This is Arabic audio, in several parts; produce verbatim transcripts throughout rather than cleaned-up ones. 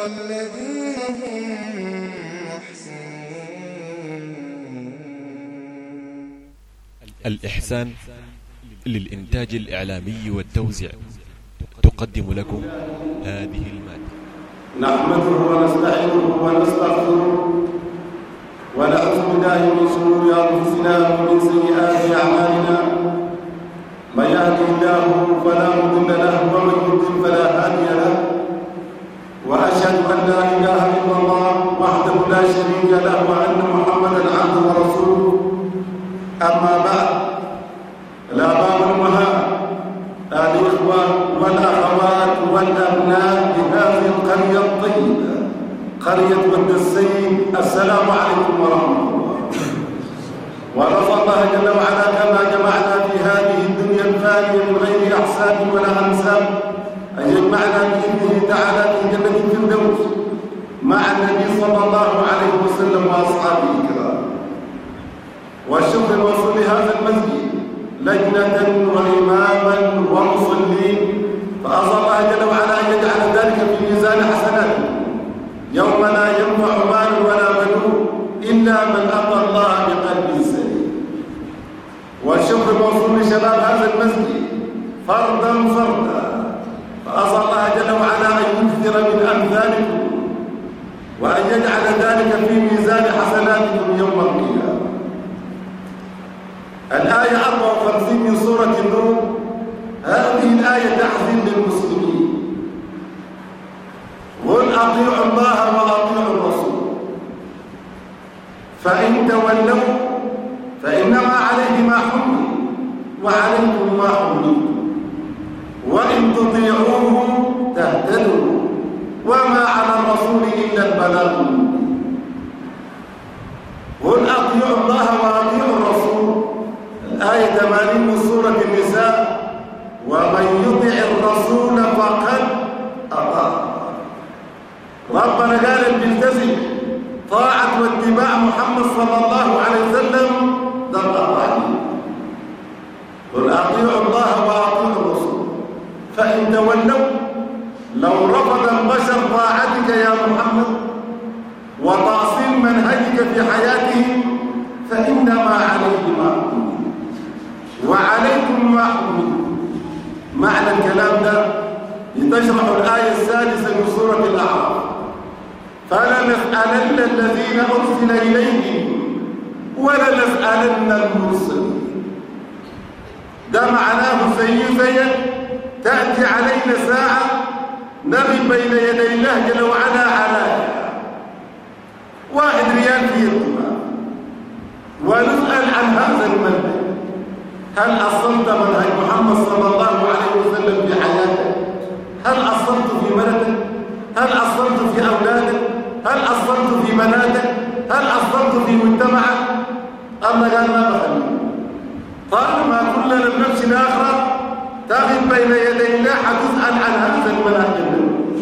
والذين هم محسنون. الإحسان للإنتاج الإعلامي والتوزيع تقدم لكم هذه المادة. نحمده ونستعينه ونستغفره ونعوذ بالله من شرور أنفسنا ومن سيئات أعمالنا. من يهده الله فلا مضل له ومن يضلل فلا هادي له، وأشهد أن لا إله إلا الله وحده لا شريك له وأن محمدا عبده ورسوله. أما بعد، الآباء والأمهات، الإخوة والأخوات والأبناء بهذه القرية الطيبة قرية ود السيد، السلام عليكم ورحمة الله. ونسأل الله جل وعلا كما جمعنا في هذه الدنيا الفانية من غير أحساب ولا أنساب أن يجمعنا بإذنه تعالى في جنة الفردوس مع النبي صلى الله عليه وسلم وأصحابه الكرام. والشكر الوصول لهذا المسجد لجنة وإماما ومصلين، فأسأل الله جل وعلا أن يجعل ذلك في ميزان حسناته يوم لا ينفع مال ولا بنون إلا من أتى الله بقلب سليم. والشكر موصول لشباب هذا المسجد فردا فردا، فأسأل الله جل وعلا أن يكثر من أمثالكم وأن يجعل ذلك في ميزان حسناتكم يوم القيامة. الآية أربعة وخمسين من سورة النور، هذه الآية تحذير للمسلمين: قل أطيعوا الله وأطيعوا الرسول فإن تولوا فإنما عليه ما حمل وعليكم ما حملتم وإن تطيعوه تهتدوا وما على الرسول إلا البلاغ المبين. قل أطيعوا الله وأطيعوا الرسول، الآية ثمانين من سورة النساء: ومن يطع الرسول فقد أطاع. ربنا قال بالتزم طاعة واتباع محمد صلى الله عليه وسلم ده طاعة. قل أطيعوا الله وأطيعوا الرسول فإن تولوا، لو رفض البشر طاعتك يا محمد وتعصيم منهجك في حياتهم فإنما عليه ما حمل وعليكم ما حملتم. معنى الكلام ده لتشرح الآية السادسة من سورة الأعراف: فلنسألن الذين أرسل إليهم ولنسألن المرسلين. ده معناه زي زيك تأتي علينا ساعة نغي بين يدي الله جل وعلا على واحد ريال في يدنا ونسأل عن هذا المنهج: هل أصلت منهج محمد صلى الله عليه وسلم في حياتك؟ هل أصلت في بلدك؟ هل أصلت في أولادك؟ هل أصلت في بناتك؟ هل أصلت في مجتمعك؟ الله قال ما بخلي طالما كلنا بنمشي الآخرة تغب بين يدي الله حتسأل عن هذا المنهج.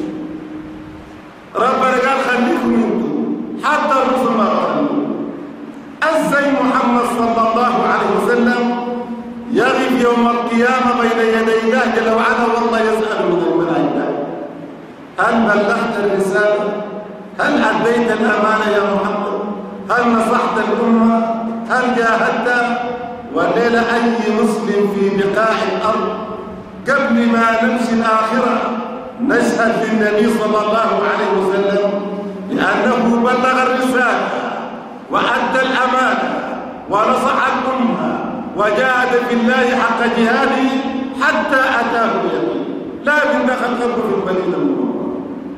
ربنا قال خليكم انتم حتى الرسل ما خلوا. أزاي محمد صلى الله عليه وسلم يغيب يوم القيامة بين يدي الله جل وعلا والله يسأل من الملائكة: هل بلغت الرسالة؟ هل أديت الأمانة يا محمد؟ هل نصحت الأمة؟ هل جاهدت؟ والليلة أي مسلم في بقاع الأرض قبل ما نمشي الآخرة نشهد للنبي صلى الله عليه وسلم بأنه بلغ الرسالة وأدى الأمانة ونصح الأمة وجاهد في الله حق جهاده حتى أتاه اليقين، لكن دخل قلبه في المدينة المنورة.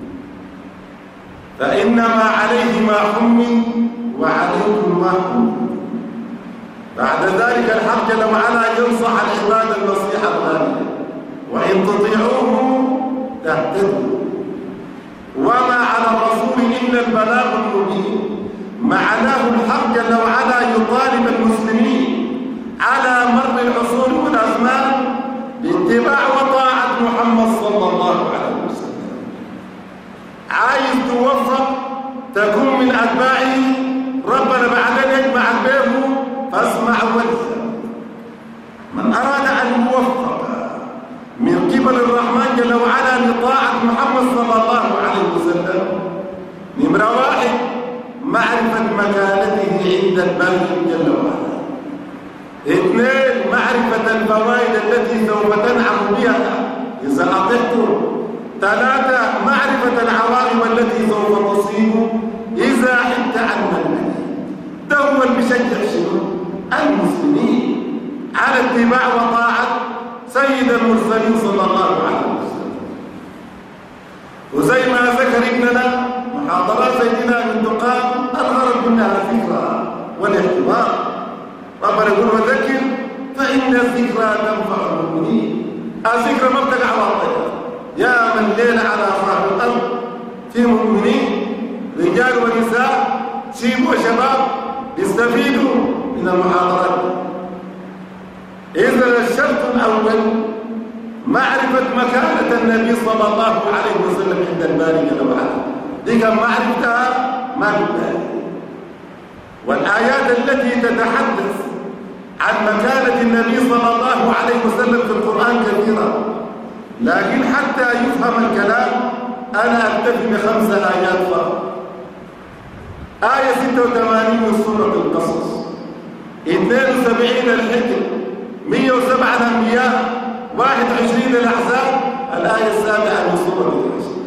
فإنما عليه ما حمل وعليكم ما حمل. بعد ذلك الحق جل وعلا ينصح العباد النصيحة الغالية: وإن تطيعوه تهتدوا وما على الرسول إلا البلاغ المبين. معناه الحق جل وعلا يطالب المسلمين على مر العصور والأزمان باتباع وطاعة محمد صلى الله عليه وسلم. عايز توفق تكون من أتباعه، ربنا بعدين يجمع البيت فاسمع وانسى. من أراد أن يوفق من قبل الرحمن جل وعلا لطاعة محمد صلى الله عليه وسلم نمرة واحد معرفة مكانته عند الباري جل وعلا. اثنين معرفة الفوائد التي سوف تنعم بها إذا أطعته. ثلاثة معرفة العواقب التي سوف تصيب إذا حدت عن المنهج. ده هو اللي بيشجع شنو؟ المسلمين على اتباع وطاعة سيد المرسلين صلى الله عليه وسلم. وزي ما ذكر ابننا محاضرات سيدنا ابن دقان الغرض منها الفكرة والاعتبار. ربنا يقول وذكر فإن الذكرى تنفع المؤمنين. الذكرى ما بتقع واطية يا من ليل على ظهر الأرض في مؤمنين رجال ونساء شيب وشباب يستفيدوا من المحاضرات. إذا الشرط الأول معرفة مكانة النبي صلى الله عليه وسلم عند الباري جل وعلا. دي كان معرفتها ما بالبالي. والآيات التي تتحدث عن مكانة النبي صلى الله عليه وسلم في القرآن كثيرة، لكن حتى يفهم الكلام أنا أكتفي بخمسة آيات فقط. آية ستة وثمانين من سورة القصص، اثنين وسبعين الحجر، مئة وسبعة الأنبياء، واحد وعشرين الأحزاب، الآية السابعة من سورة القصص.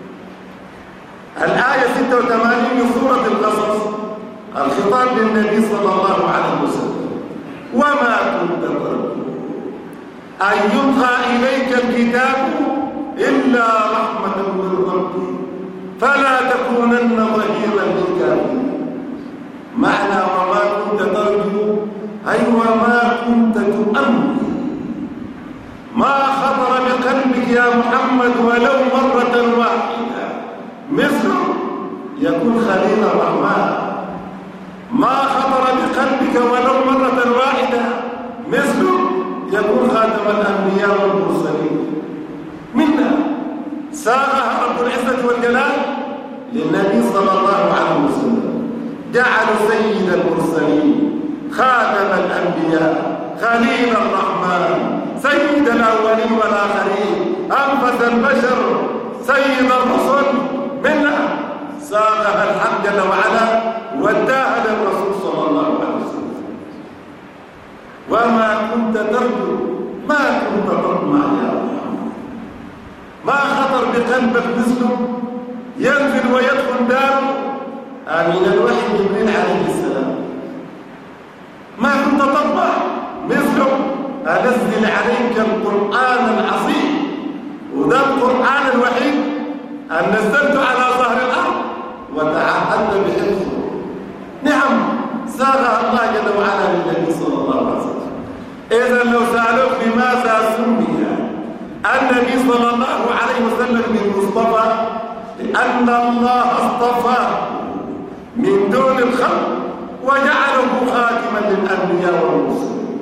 الآية ستة وثمانين من سورة القصص الخطاب للنبي صلى الله عليه وسلم: وما كنت ترجو أن يلقى إليك الكتاب إلا رحمة من ربك فلا تكونن ظهيرا للكافرين. معنى وما كنت ترجو أي وما كنت تؤمن، ما خطر بقلبك يا محمد ولو مرة واحدة مثل يكون خليل الرحمن. ما خطر بقلبك ولو مرة واحدة مثل يكون خاتم الأنبياء والمرسلين. منا ساغها رب العزة والجلال للنبي صلى الله عليه وسلم، جعل سيد المرسلين، خاتم الأنبياء، خليل الرحمن، سيد الأولين والآخرين، أنفس البشر، سيد الرسل. منا ساغها الحق جل وعلا واداها للرسول صلى الله عليه وسلم. وما كنت ترجو، ما كنت تطمع يا محمد، ما خطر بقلبك مثله ينزل ويدخل داره آمين الوحي جبريل عليه السلام. ما كنت تطمع مثله أنزل عليك القرآن العظيم، وده القرآن الوحيد أن نزلته على ظهر الأرض وتعهدت بحفظه. نعم ساغها الله جل وعلا للنبي صلى الله عليه وسلم. إذا لو سألوك لماذا سمي النبي صلى الله عليه وسلم بالمصطفى، لأن الله اصطفاه من دون الخلق وجعله خاتما للأنبياء والمرسلين.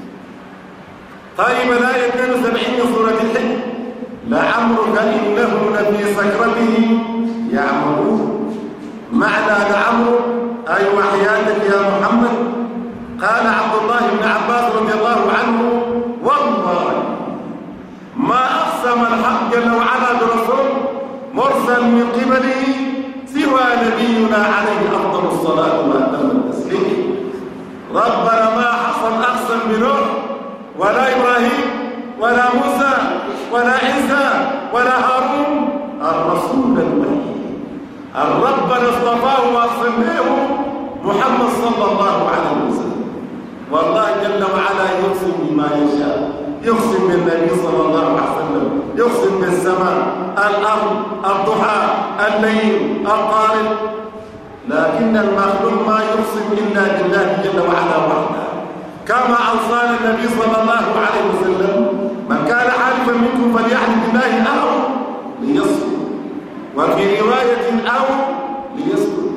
طيب الآية اثنين وسبعين من سورة الحج: لعمرك إنهم لفي سكرتهم يعملون. معنى لعمرك أي وحياتك يا محمد. قال عبد الله بن عباس رضي الله عنه: والله ما أقسم الحق جل وعلا برسول مرسل من قبله سوى نبينا عليه أفضل الصلاة وأتم التسليم. ربنا ما حصل أقسم بنوح ولا إبراهيم ولا موسى ولا عيسى ولا هارون، الرسول الوحيد ربنا اصطفاه وأصمه محمد صلى الله عليه وسلم. والله جل وعلا يقسم بما يشاء، يقسم بالنبي صلى الله عليه وسلم، يقسم بالسماء، الأرض، الضحى، الليل، الطارق، لكن المخلوق ما يقسم إلا بالله جل وعلا وحده. كما أوصانا النبي صلى الله عليه وسلم: من كان حالفا منكم فليحلف بالله أو ليصمت، وفي رواية أو ليسكت.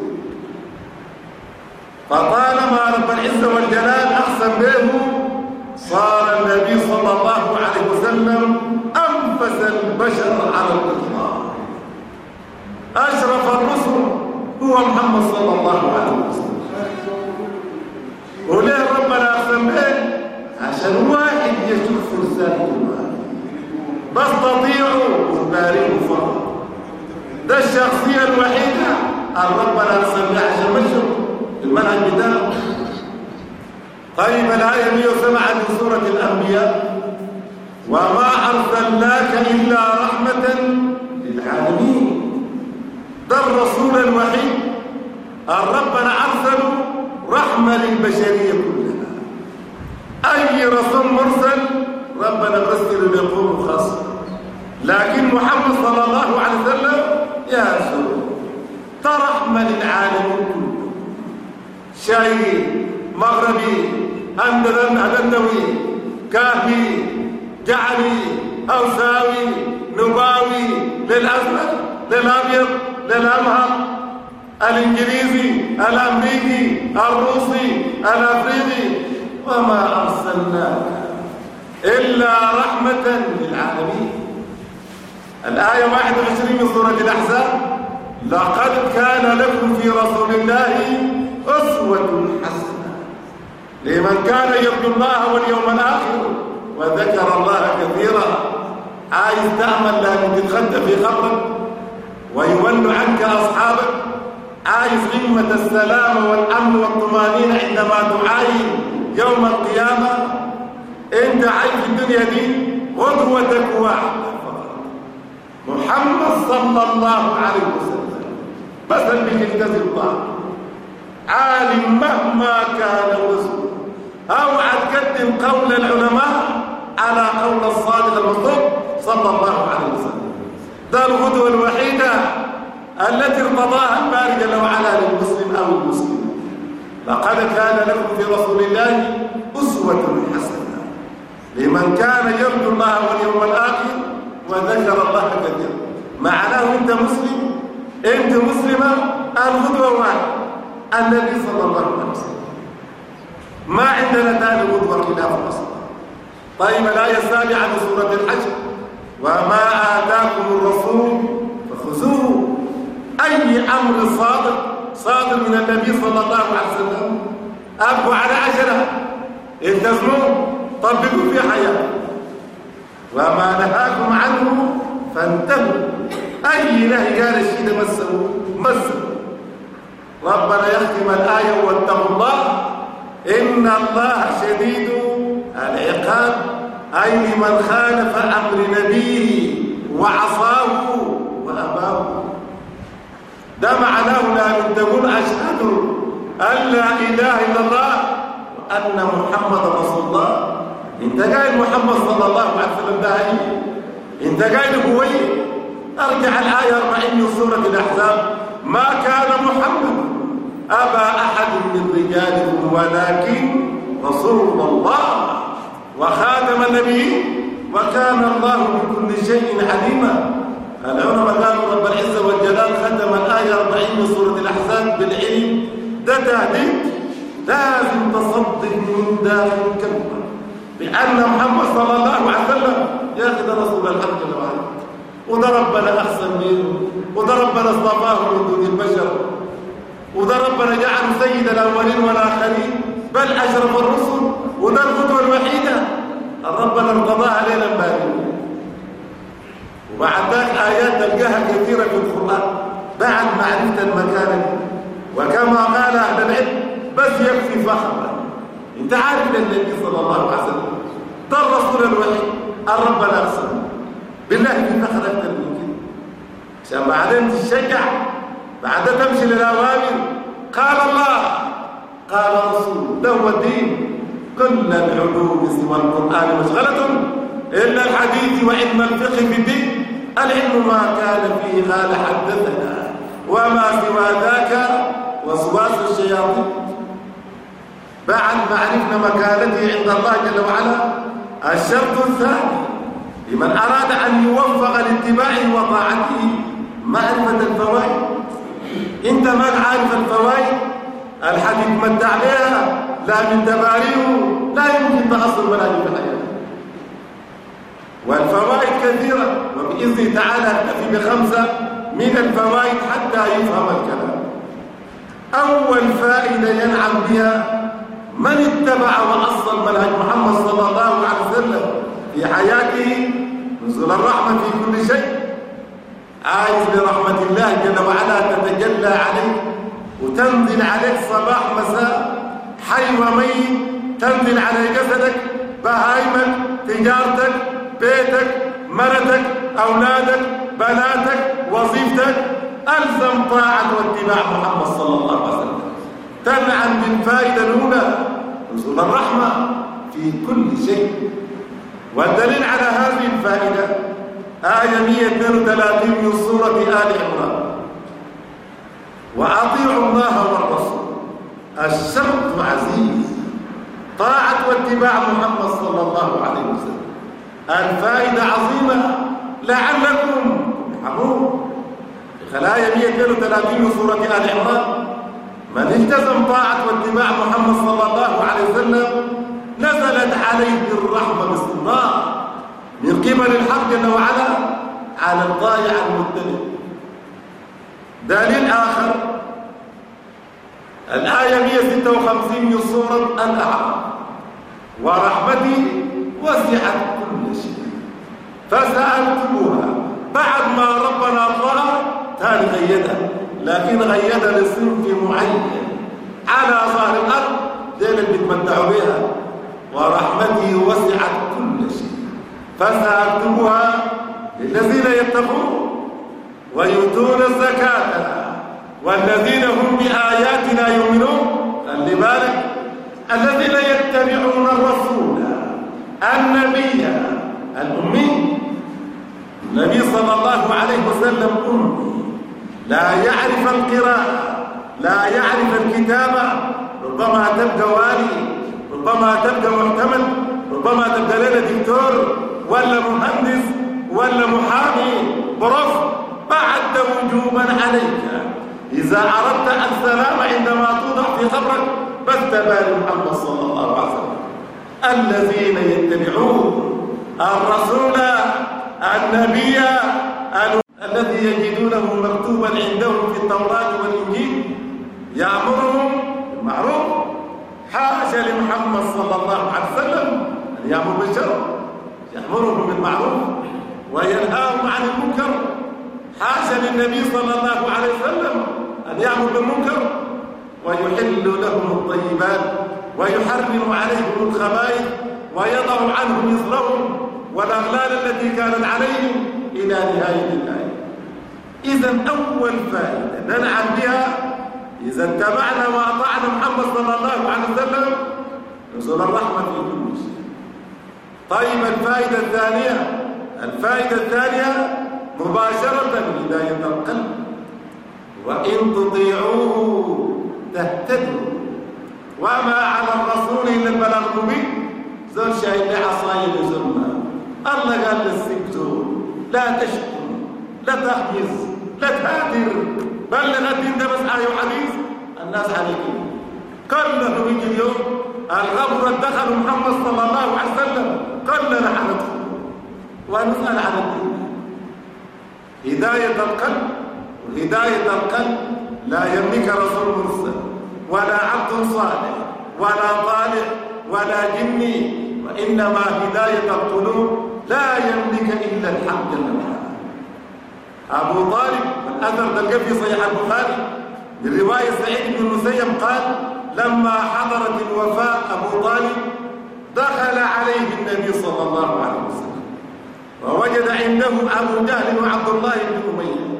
فطالما رب العزة والجلال أقسم به صار النبي صلى الله عليه وسلم أنفس البشر على الإطلاق. أشرف الرسل هو محمد صلى الله عليه وسلم. وليه ربنا أقسم به؟ عشان واحد يشوف رسالة الله بس تطيعوا وتباركوا فقط. ده الشخصية الوحيدة ربنا أرسل بها عشان مشوا المنهج بتاعه. طيب الآية مئة وسبعة من سورة الأنبياء: وما أرسلناك إلا رحمة للعالمين. ده الرسول الوحيد ربنا أرسله رحمة للبشرية كلها. أي رسول مرسل ربنا أرسله لقوم خاصة، لكن محمد صلى الله عليه وسلم يا رسول رحمة للعالمين كله. شيء مغربي هندوي كافي جعلي أوساوي نباوي للأسود للأبيض للأمهر، الإنجليزي الأمريكي الروسي الأفريقي، وما أرسلناك إلا رحمة للعالمين. الآية واحد وعشرين من سورة الأحزاب: لقد كان لكم في رسول الله أسوة حسنة لمن كان يرجو الله واليوم الآخر وذكر الله كثيرا. عايز تعمل لكن تتغدى في قبرك ويولوا عنك أصحابك؟ عايز قمة السلام والأمن والطمأنينة عندما تعاين يوم القيامة؟ أنت عايز في الدنيا دي قدوتك واحدة فقط، محمد صلى الله عليه وسلم، بس اللي يلتزم الله. عالم مهما كان وزنه، اوعى تقدم قول العلماء على قول الصادق المصدوق صلى الله عليه وسلم. ده الغدوة الوحيدة التي ارتضاها الباري جل وعلا للمسلم او المسلم. لقد كان لكم في رسول الله أسوة حسنة لمن كان يرجو الله واليوم الآخر وذكر الله كثيرا. معناه انت مسلم، انت مسلمة، الغدوة واحدة النبي صلى الله عليه وسلم. ما عندنا ثاني غدوة خلاف الأصل. طيب الآية السابعة من سورة الحج: وما آتاكم الرسول فخذوه. أي أمر صادق صادر من النبي صلى الله عليه وسلم أبقوا على عشرة، التزموه، طبقوا في حياة. وما نهاكم عنه فانتهوا. أي نهي قال الشيء ده مسوا مسوا. ربنا يختم الآية: واتقوا الله إن الله شديد العقاب. أي من خالف أمر نبيه وعصاه وأباه. ده معناه لا تقول أشهد أن لا إله إلا الله وأن محمد رسول الله. انت قايل محمد صلى الله عليه وسلم ده هي. انت قايل هو ارجع الآية أربعين من سورة الأحزاب: ما كان محمد أبا أحد من رجالكم ولكن رسول الله وخاتم النبيين وكان الله بكل شيء عليما. العلماء قالوا رب العزة والجلال ختم الآية أربعين من سورة الأحزاب بالعلم. ده تهديد لازم تصدق من داخل كلمة بأن محمد صلى الله عليه وسلم ياخذ رسول الحق جل وعلا، وده ربنا أحسن منه، وده ربنا اصطفاه من دون البشر، وده ربنا جعله سيد الأولين والآخرين بل أشرف الرسل، وده القدوة الوحيدة ربنا ارتضاها لنا البارين. وبعد ذلك آيات تلقاها كثيرة في القرآن بعد معرفة المكان. وكما قال أهل العلم: بس يكفي فخرا. انت عارف ان النبي صلى الله عليه وسلم ده الرسول الوحيد ربنا ارسله. بالله في فخر اكثر من كده عشان بعدين تشجع، بعد تمشي للاوامر. قال الله قال رسول، ده هو الدين. كل العلوم سوى القران مشغله الا الحديث وعلم الفقه في الدين. العلم ما كان فيه قال حدثنا وما سوى ذاك وسواس الشياطين. بعد ما عرفنا مكانته عند الله جل وعلا، الشرط الثاني لمن أراد أن يوفق لاتباعه وطاعته معرفة الفوائد. انت ما عارف الفوائد الحديث متع بها لا من تباريه لا يمكن تحصل ولا في الحياة. والفوائد كثيرة، وبإذن تعالى نكتفي بخمسة من الفوائد حتى يفهم الكلام. أول فائدة ينعم بها من اتبع وأصل منهج محمد صلى الله عليه وسلم في حياته نزول الرحمة في كل شيء. عايز لرحمة الله جل وعلا تتجلى عليك وتنزل عليك صباح مساء، حي وميت، تنزل على جسدك، بهايمك، تجارتك، بيتك، مرتك، أولادك، بناتك، وظيفتك. ألزم طاعة واتباع محمد صلى الله عليه وسلم. تنعم بالفائدة الأولى نزول الرحمة في كل شيء. والدليل على هذه الفائدة آية مئة واثنين وثلاثين من سورة آل عمران: وأطيعوا الله والرسول. الشرط عزيز، طاعة واتباع محمد صلى الله عليه وسلم. الفائدة عظيمة لعلكم ترحمون. في خلايا مئة واثنين وثلاثين من سورة آل عمران: من التزم طاعة واتباع محمد صلى الله عليه وسلم نزلت عليه الرحمة باستمرار من قبل الحق جل وعلا على الطائع المتبع. دليل آخر الآية مئة وستة وخمسين من سورة الأعراف: ورحمتي وسعت كل شيء فسألتموها. بعد ما ربنا طلع تاني غيدها، لكن غيدها لصنف معين على ظهر الأرض زي اللي بيتمتعوا بها. ورحمتي وسعت كل شيء فسألتموها للذين يتقون ويؤتون الزكاة والذين هم بآياتنا يؤمنون. خلي بالك، الذين يتبعون الرسول النبي الأمي. النبي صلى الله عليه وسلم أمي، لا يعرف القراءة، لا يعرف الكتابة. ربما تبقى والي، ربما تبقى محتمل، ربما تبقى لنا دكتور ولا مهندس ولا محامي بروف. بعد وجوبا عليك إذا أردت السلام عندما توضع في قبرك بس تبالي محمد صلى الله عليه وسلم. الذين يتبعون الرسول النبي الذي يجدونه مكتوبا عندهم في التوراة والإنجيل يأمرهم بالمعروف. حاشا لمحمد صلى الله عليه وسلم أن يأمر بالشر، يأمرهم بالمعروف وينهاهم عن المنكر. حاشا للنبي صلى الله عليه وسلم أن يأمر بالمنكر ويحل لهم الطيبات ويحرم عليهم الخبائث ويضع عنهم إصرهم والأغلال التي كانت عليهم إلى نهاية الآية. إذا أول فائدة ننعم بها إذا اتبعنا وأطعنا محمد صلى الله عليه وسلم نزول الرحمة في كل شيء. طيب الفائدة الثانية، الفائدة الثانية مباشرة هداية القلب: وإن تطيعوه تهتدوا وما على الرسول إلا البلاغ المبين. زول شاهد لعصاي لزلنا. الله قال للسكتوا لا تشكوا لا تخبز لا تهادر، بلغ الدين ده بس آية وحديث الناس عليكم. كله بيجي اليوم الغبرة دخلوا محمد صلى الله عليه وسلم كلنا حندخل ونسأل عن الدين. هداية القلب، وهداية القلب لا يملك رسول مرسل ولا عبد صالح ولا طالح ولا جني، وإنما هداية القلوب لا يملك إلا الحق جل وعلا. أبو طالب والأثر تلقى في صحيح البخاري من رواية سعيد بن المسيب قال: لما حضرت الوفاة أبو طالب دخل عليه النبي صلى الله عليه وسلم ووجد عنده أبو جهل وعبد الله بن أمية.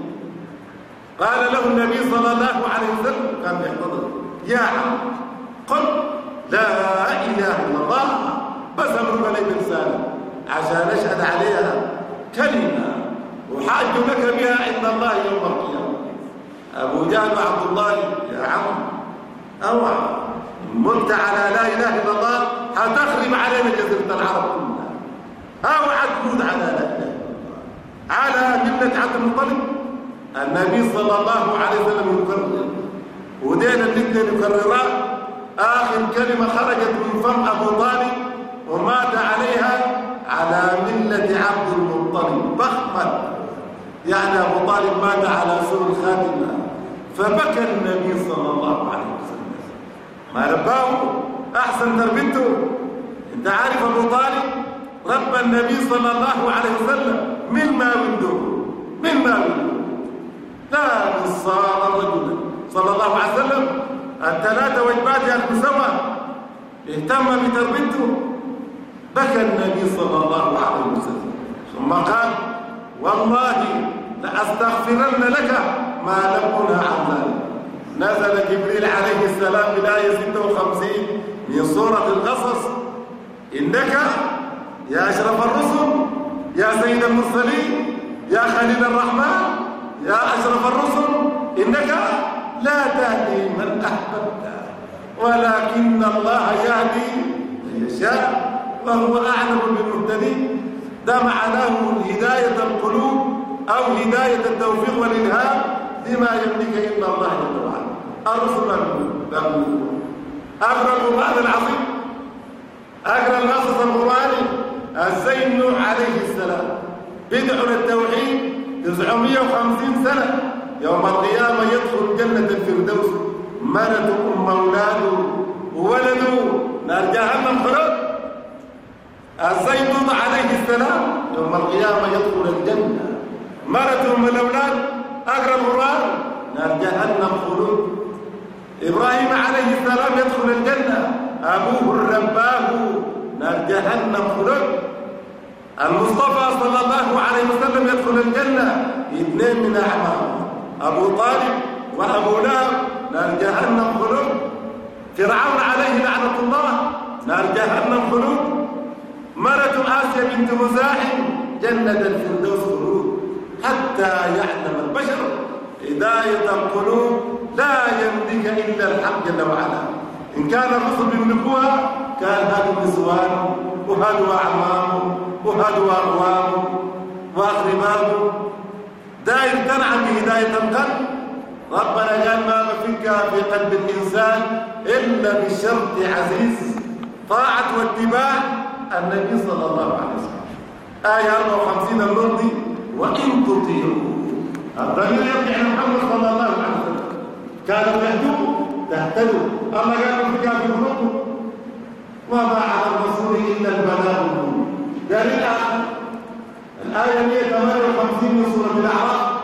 قال له النبي صلى الله عليه وسلم كان يحتضر: يا عم قل لا إله إلا الله، بس أمرك لي بلسانك عشان أشهد عليها كلمة وحاج لك بها عند الله يوم القيامة. أبو جهل وعبد الله: يا عم أوعى، مت على لا إله إلا الله هتخرب علينا جزيرة العرب كلها. أوعى تموت على لا إله إلا الله على ملة عبد المطلب. النبي صلى الله عليه وسلم يكرر، ودينا الاثنين يكرران. آخر كلمة خرجت من فم أبو طالب ومات عليها على ملة عبد المطلب ضخما، يعني أبو طالب مات على سوء الخاتمة. فبكى النبي صلى الله عليه وسلم، ما رباه أحسن تربيته. أنت عارف أبو طالب رب النبي صلى الله عليه وسلم من ما ولده، من ما ولده لا من صار رجلا صلى الله عليه وسلم الثلاثة وجبات المسوى اهتم بتربيته، بكى النبي صلى الله عليه وسلم ثم قال والله لأستغفرن لك ما لم أنه عن ذلك. نزل جبريل عليه السلام بالآية ستة وخمسين من سورة القصص إنك يا أشرف الرسل يا سيد المرسلين يا خليل الرحمن يا أشرف الرسل إنك لا تهدي من أحببت ولكن الله يهدي من يشاء وهو أعلم بالمهتدين. ده معناه هداية القلوب أو هداية التوفيق والإلهام لما يملك إلا الله جل وعلا. الرسل بابون أقرأ القرآن العظيم، أقرأ القصص القرآني. السيد نوح عليه السلام بدع للتوحيد تسعمائة وخمسين سنة، يوم القيامة يدخل جنة الفردوس مرته أم أولاده وولده نار جهنم خلود. السيد لوط عليه السلام يوم القيامة يدخل الجنة مرته أم الأولاد أقرأ القرآن نار جهنم خلود. إبراهيم عليه السلام يدخل الجنة أبوه رباه نار جهنم خلود. المصطفى صلى الله عليه وسلم يدخل الجنة اثنين من أعمامه أبو طالب وأبو لهب نار جهنم خلود. فرعون عليه لعنة الله نار جهنم خلود. مرة آسيا بنت مزاحم جنة الفردوس خلود. حتى يعلم البشر هداية القلوب لا يملك إلا الحق جل وعلا. إن كان الرسل يملكوها كان هذا نسوانه وهذا أعمامه وهذا أقوامه وأقربائه. دائر تنعم بهداية القلب. ربنا قال ما بفكها في قلب الإنسان إلا بشرط عزيز طاعة واتباع النبي صلى الله عليه وسلم. آية أربعة وخمسين النردي وإن تطيعوا الضمير يرجع لمحمد صلى الله عليه وسلم كانوا يهدوا تهتدوا. الله قال فيها في قلوبكم وما على الرسول إلا البلاغ. دليل الآية مئة وثمانية وخمسين من سورة الأعراف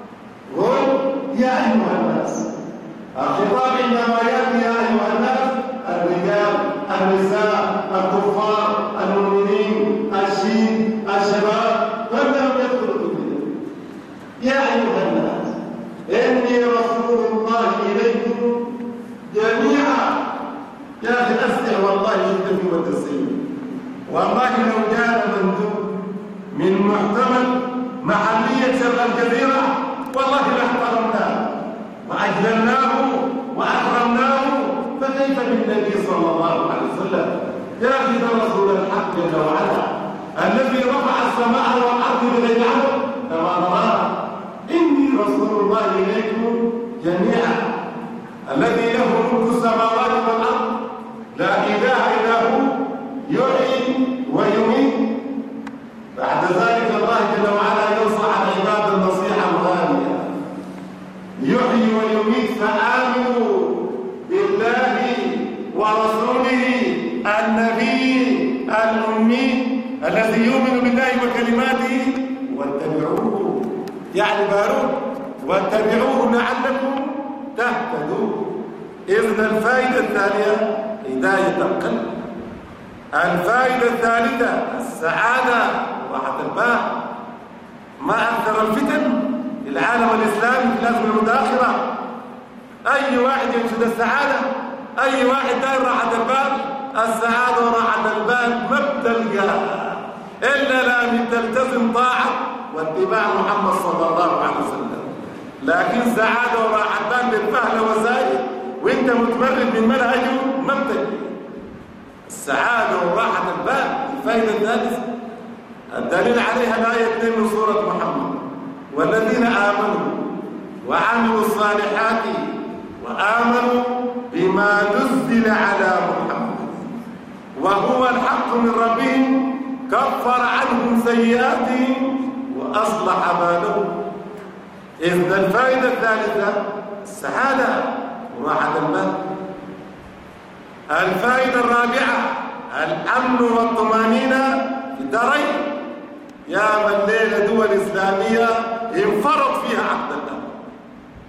قل يا أيها الناس. الخطاب عندما يأتي يا أيها الناس الرجال النساء الكفار المؤمنين الشيب الشباب كلهم يدخلوا في الدين. يا أيها الناس إني رسول الله إليكم جميعا. يا أخي أسرع والله جدا في والتسليم. والله لو جاء مندوب من محتمل محلية شرق الجزيرة والله لاحترمناه وأجللناه وأكرمناه. فكيف بالنبي صلى الله عليه وسلم؟ يا أخي ده رسول الحق جل وعلا الذي رفع السماء والأرض بغير عمل كما نراه. إني رسول الله إليكم جميعا الذي له ملك السماوات والأرض لا إله إلا هو يحيي ويميت. بعد ذلك الله جل وعلا ينصح العباد النصيحة الغالية يحيي ويميت فآمنوا بالله ورسوله النبي الأمي الذي يؤمن بالله وكلماته واتبعوه يعني بارون واتبعوه لعلكم تهتدون. إذن الفائدة الثانية هداية القلب. الفائدة الثالثة السعادة وراحة البال. ما أكثر الفتن في العالم الإسلامي في الأزمة المتأخرة. أي واحد ينشد السعادة، أي واحد داير راحة البال. السعادة وراحة البال ما بتلقاها إلا لأن تلتزم طاعة واتباع محمد صلى الله عليه وسلم. لكن سعادة وراحة بال بالفهل وزايد وانت متمرد من منهجه ما بتلقى السعادة وراحة البال. الفائدة الثالثة الدليل عليها الآية اثنين من سورة محمد والذين آمنوا وعملوا الصالحات وآمنوا بما نزل على محمد وهو الحق من ربهم كفر عنهم سيئاتهم وأصلح بالهم. إذن الفائدة الثالثة السعادة وراحة البال. الفائدة الرابعة الأمن والطمأنينة في الدارين. يا من ليلة دول إسلامية انفرض فيها عبد الله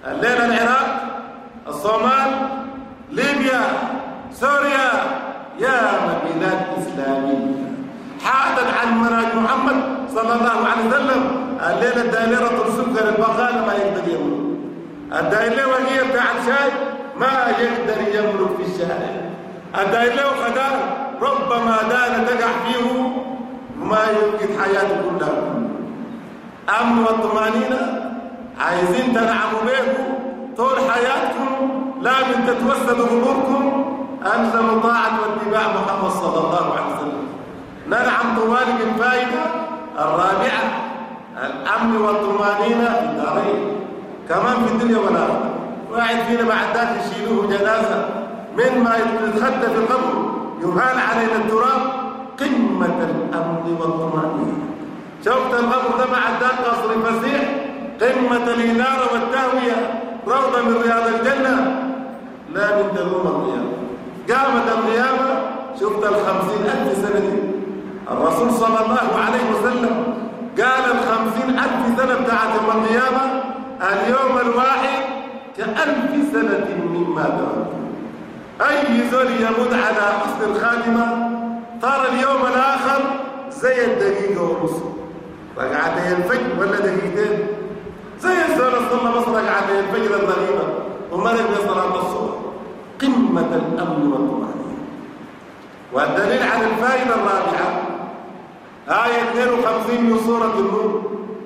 الليلة العراق، الصومال، ليبيا، سوريا، يا بلاد إسلامية حادت عن منهج محمد صلى الله عليه وسلم. الليلة الدائرة السكر البقالة ما يقدر يملك، الدائرة وهي بتاع الشاي ما يقدر يملك في الشارع، الدائرة خدار ربما دان تقع فيه وما يمكن حياته كلها. أمن والطمأنينة عايزين تنعموا بيكم طول حياتكم، لا من تتوسدوا أموركم، ألزموا طاعة واتباع محمد صلى الله عليه وسلم. ننعم طوال بالفائدة الرابعة الأمن والطمأنينة في الدارين، كمان في الدنيا والآخرة. واحد فينا بعد ذاك يشيلوه جنازة من ما يتخدى في القبر يهان علينا التراب، قمة الأمن والطمأنينة. شفت القبر ده بعد ذاك قصر فسيح، قمة الإنارة والتهوية، روضة من رياض الجنة، لا من تلوم القيامة. قامت القيامة، شفت الخمسين ألف سنة دي. الرسول صلى الله عليه وسلم قال الخمسين ألف سنة بتاعت يوم القيامة اليوم الواحد كألف سنة مما دار. أي زول يموت على حسن الخاتمة ترى اليوم الآخر زي الدقيقة ونص، ركعتي الفجر ولا دقيقتين، زي الزول صلى بس ركعتي الفجر الرهيبة ومرق بصلاة الصبح. قمة الأمن والطمأنينة. والدليل على الفائدة الرابعة آية اثنين وخمسين من سورة النور: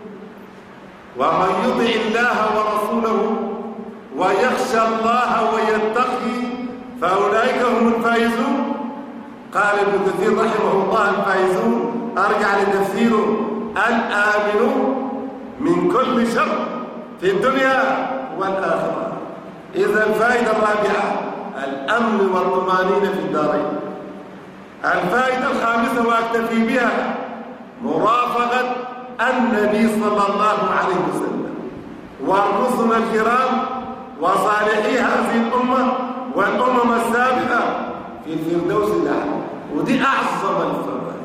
ومن يطع الله ورسوله ويخشى الله ويتقي فأولئك هم الفائزون. قال ابن كثير رحمه الله: الفائزون أرجع لتفسيره الآمنون من كل شر في الدنيا والآخرة. إذا الفائدة الرابعة الأمن والطمأنينة في الدارين. الفائدة الخامسة وأكتفي بها مرافقة النبي صلى الله عليه وسلم والرسل الكرام وصالحي هذه الأمة والأمم السابقة في الفردوس الأعلى، ودي أعظم الفوائد.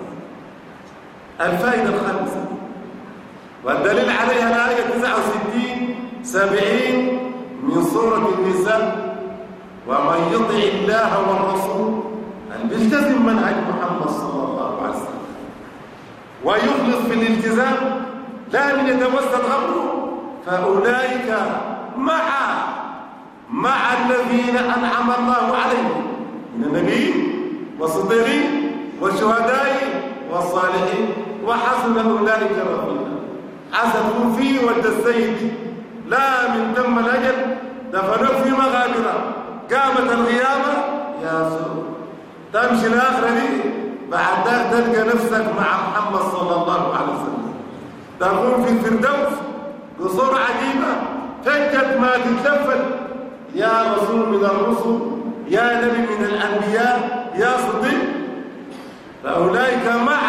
الفائدة الخامسة والدليل عليها الآية تسعة وستين سبعين من سورة النساء: ومن يطع الله والرسول بيلتزم منهج محمد صلى الله عليه وسلم ويخلص في الالتزام لا من يتوسل غمره، فأولئك مع مع الذين أنعم الله عليهم من النبيين والصديقين والشهداء والصالحين وحسن أولئك رفيقا. حسن تكون فيه ود السيد لا من تم الأجل دفنوه في مغابرة، قامت القيامة يا سور تمشي الآخرة دي بعد ذلك تلقى نفسك مع محمد صلى الله عليه وسلم، تكون في الفردوس قصور عجيبة فكت ما تتلفت. يا رسول من الرسل، يا نبي من الأنبياء، يا صديق. فأولئك مع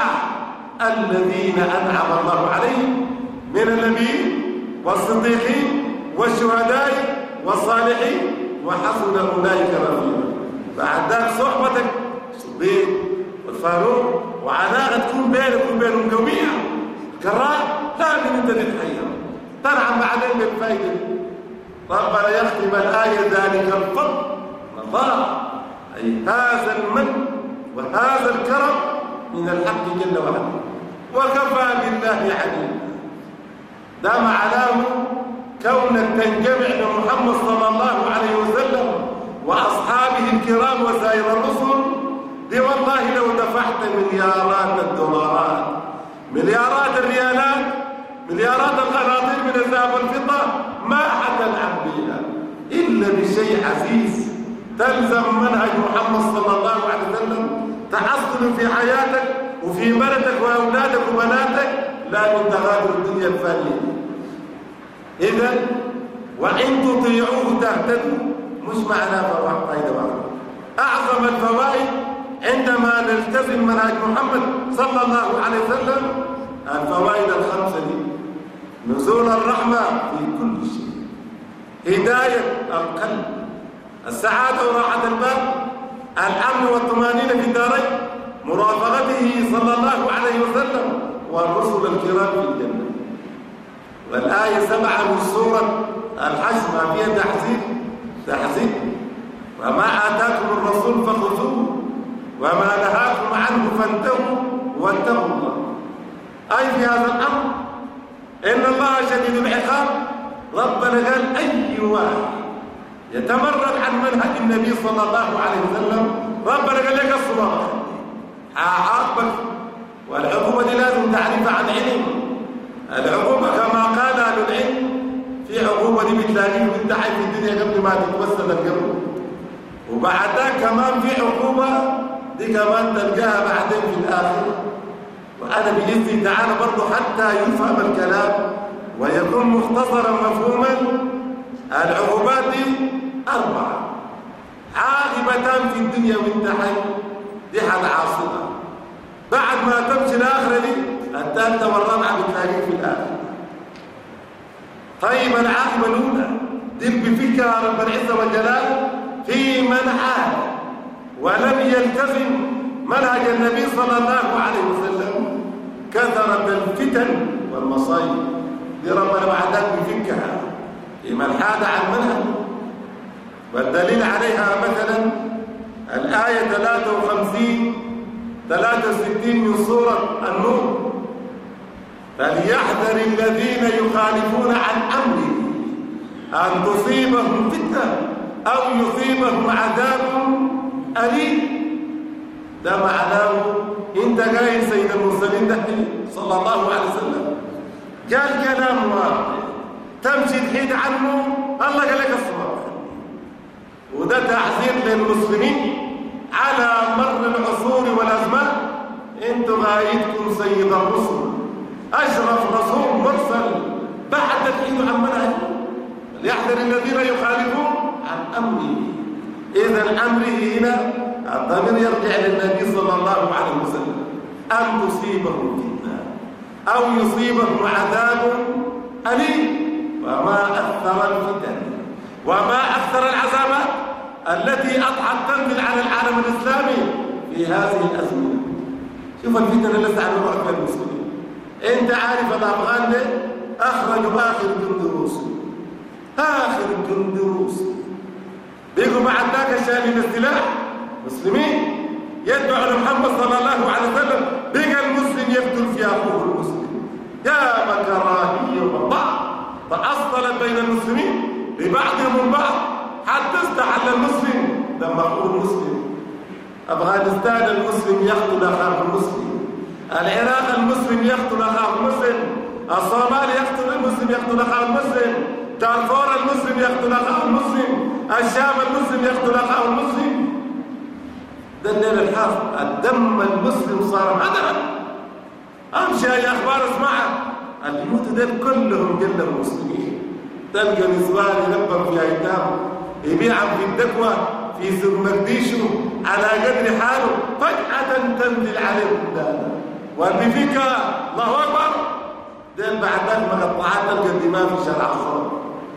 الذين أنعم الله عليهم من النبيين والصديقين والشهداء والصالحين وحسن أولئك رفيقا. بعد ذلك صحبتك الصديق والفاروق وعلاقة تكون بينك وبينهم قوية كراء لازم انت تتحير تنعم بعدين بالفائدة. ربنا يختم الآية ذلك الفضل نظام أي هذا المن وهذا الكرم من الحق جل وعلا وكفى بالله عليما. ده معناه كونك تنجمع لمحمد صلى الله عليه وسلم وأصحابه الكرام وسائر الرسل دي والله لو دفعت مليارات الدولارات مليارات الريالات مليارات القناطير من الذهب والفضة ما حتنعم بها إلا بشيء عزيز تلزم منهج محمد صلى الله عليه وسلم تحصل في حياتك وفي بلدك وأولادك وبناتك لا من تغادر الدنيا الفانية. إذا وإن تطيعوه تهتدوا مش معناه فوائد فائدة واحدة. أعظم الفوائد عندما نلتزم منهج محمد صلى الله عليه وسلم الفوائد الخمسة دي: نزول الرحمة في كل شيء، هداية القلب، السعادة وراحة البال، الأمن والطمأنينة في الدارين، مرافقته صلى الله عليه وسلم والرسل الكرام في الجنة. والآية سبعة من سورة الحج ما فيها تحذير تحذير وما آتاكم الرسول فخذوه وما نهاكم عنه فانتهوا واتقوا الله. أي في هذا الأمر إن الله شديد العقاب. ربنا قال أي واحد يتمرد عن منهج النبي صلى الله عليه وسلم ربنا قال لك الصلاة هعاقبك. والعقوبة دي لازم تعرفها عن علم. العقوبة كما قال أهل العلم في عقوبة دي بتلاقيه بتضحي في الدنيا قبل ما تتوسل القبر، وبعد ذلك كمان في عقوبة دي كمان تلقاها بعدين في الآخرة. وأنا بإذن تعالى برضه حتى يفهم الكلام ويكون مختصرا مفهوما. العقوبات دي أربعة عاقبتان في الدنيا وانت حي، دي هتعاصبها. بعد ما تمشي الآخرة دي الثالثة والرابعة بتلاقيك في الآخرة. طيب العاقبة الأولى دي بفكرة رب العزة والجلال في من عاد ولم يلتزم منهج النبي صلى الله عليه وسلم كثرت الفتن والمصايب. دي ربنا بعدك بفكها في من حاد عن منهج. والدليل عليها مثلا الآية ثلاثة وخمسين ثلاثة وستين من سورة النور: فليحذر الذين يخالفون عن أمره أن تصيبهم فتنة أو يصيبهم عذاب أليم. ده معناه انت جاي سيد المرسلين ده صلى الله عليه وسلم قال كلام واحد تمشي تحيد عنه الله قال لك الصلاة. وده تحذير للمسلمين على مر العصور والأزمان. انتوا غايتكم سيد الرسل أشرف رسول مرسل بعد تحيد عن منهجه. ليحذر الذين يخالفون عن أمره. إذا أمره هنا الضمير يرجع للنبي صلى الله عليه وسلم أن تصيبهم فتنة أو يصيبهم عذاب أليم. وما أكثر الفتن وما أكثر العذابات التي أضحت تنزل على العالم الإسلامي في هذه الأزمنة. شوف الفتن اللي استعملوها في المسلمين. أنت عارف الأفغان ده أخرجوا آخر جند روسي آخر جند روسي بيقوا بعد ذاك شايلين السلاح مسلمين يدعوا لمحمد صلى الله عليه وسلم. بقى المسلم يقتل في أخوه المسلم. يا مكراهية والله تأصلت بين المسلمين لبعضهم البعض حتى استحل المسلم دم أخوه المسلم. أفغانستان المسلم يقتل أخاه المسلم. العراق المسلم يقتل أخاه المسلم. الصومال يقتل المسلم يقتل أخاه المسلم. دارفور المسلم يقتل أخاه المسلم. الشام المسلم يقتل أخاه المسلم. ده الليل الحاصل الدم المسلم صار هدرا. أمشي أي أخبار اسمعها اللي يموتوا دول كلهم جلهم مسلمين. تلقى نسوان يلبن في أيتام يبيعهم في الدكوة في سوق مقديشو على قدر حاله فجأة تنزل عليهم دانا واللي فيك الله أكبر دول بعد ذلك مقطعات تلقى الدماء في شارع الصلاة.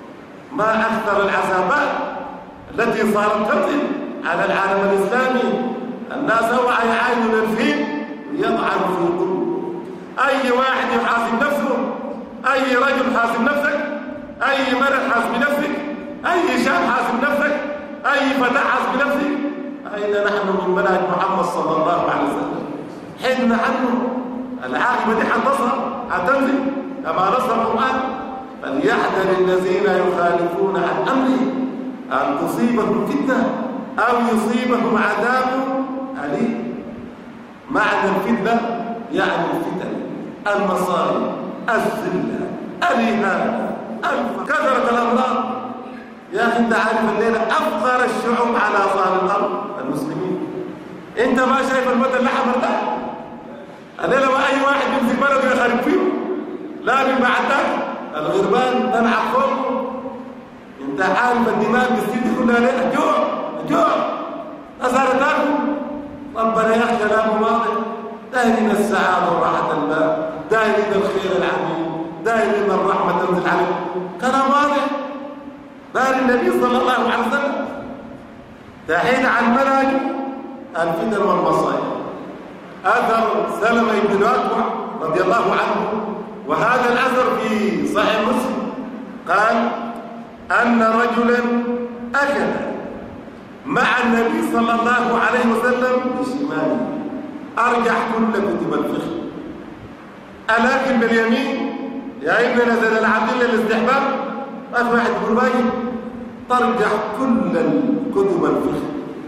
ما أكثر العذابات التي صارت تنزل على العالم الإسلامي. الناس اوعى يعاينوا للفيل ويضعن في قلوبهم. أي واحد يحاسب نفسه، أي رجل حاسب نفسك، أي مرأة حاسب نفسك، أي شاب حاسب نفسك، أي فتاة حاسب نفسك. أين نحن من منهج محمد صلى الله عليه وسلم؟ حدنا عنه. العاقبة دي حتصل حتنزل كما نص القرآن: فليحذر الذين يخالفون عن أمره أن تصيبهم فتنة أو يصيبهم عذاب أليم. معنى الفتنة يعني الفتن، المصائب، الذلة، الإهانة، كثرة الأمراض. يا أخي أنت عارف الليلة أفقر الشعوب على ظهر الأرض المسلمين. أنت ما شايف المدى الأحمر ده؟ الليلة ما أي واحد يمسك بلده يخرب فيه. لا من بعد ذلك الغربان تنعق فوقه. أنت عارف الدماء بالسيد كلها ليلة جوع جوع أثارتكم. ربنا يا أخي كلامه واضح: داهرين السعادة وراحة البال، داهرين الخير العظيم، داهرين الرحمة تنزل عليكم. كلام واضح. بال النبي صلى الله عليه وسلم تحيد عن منهج الفتن والمصائب. أثر سلمة بن الأكوع رضي الله عنه، وهذا الأثر في صحيح مسلم، قال: أن رجلا أكل مع النبي صلى الله عليه وسلم بشماله. أرجح كل كتب الفقه. الأكل باليمين يا ابن نزل العدل للاستحباب ما واحد يقول واجب. ترجح كل كتب الفقه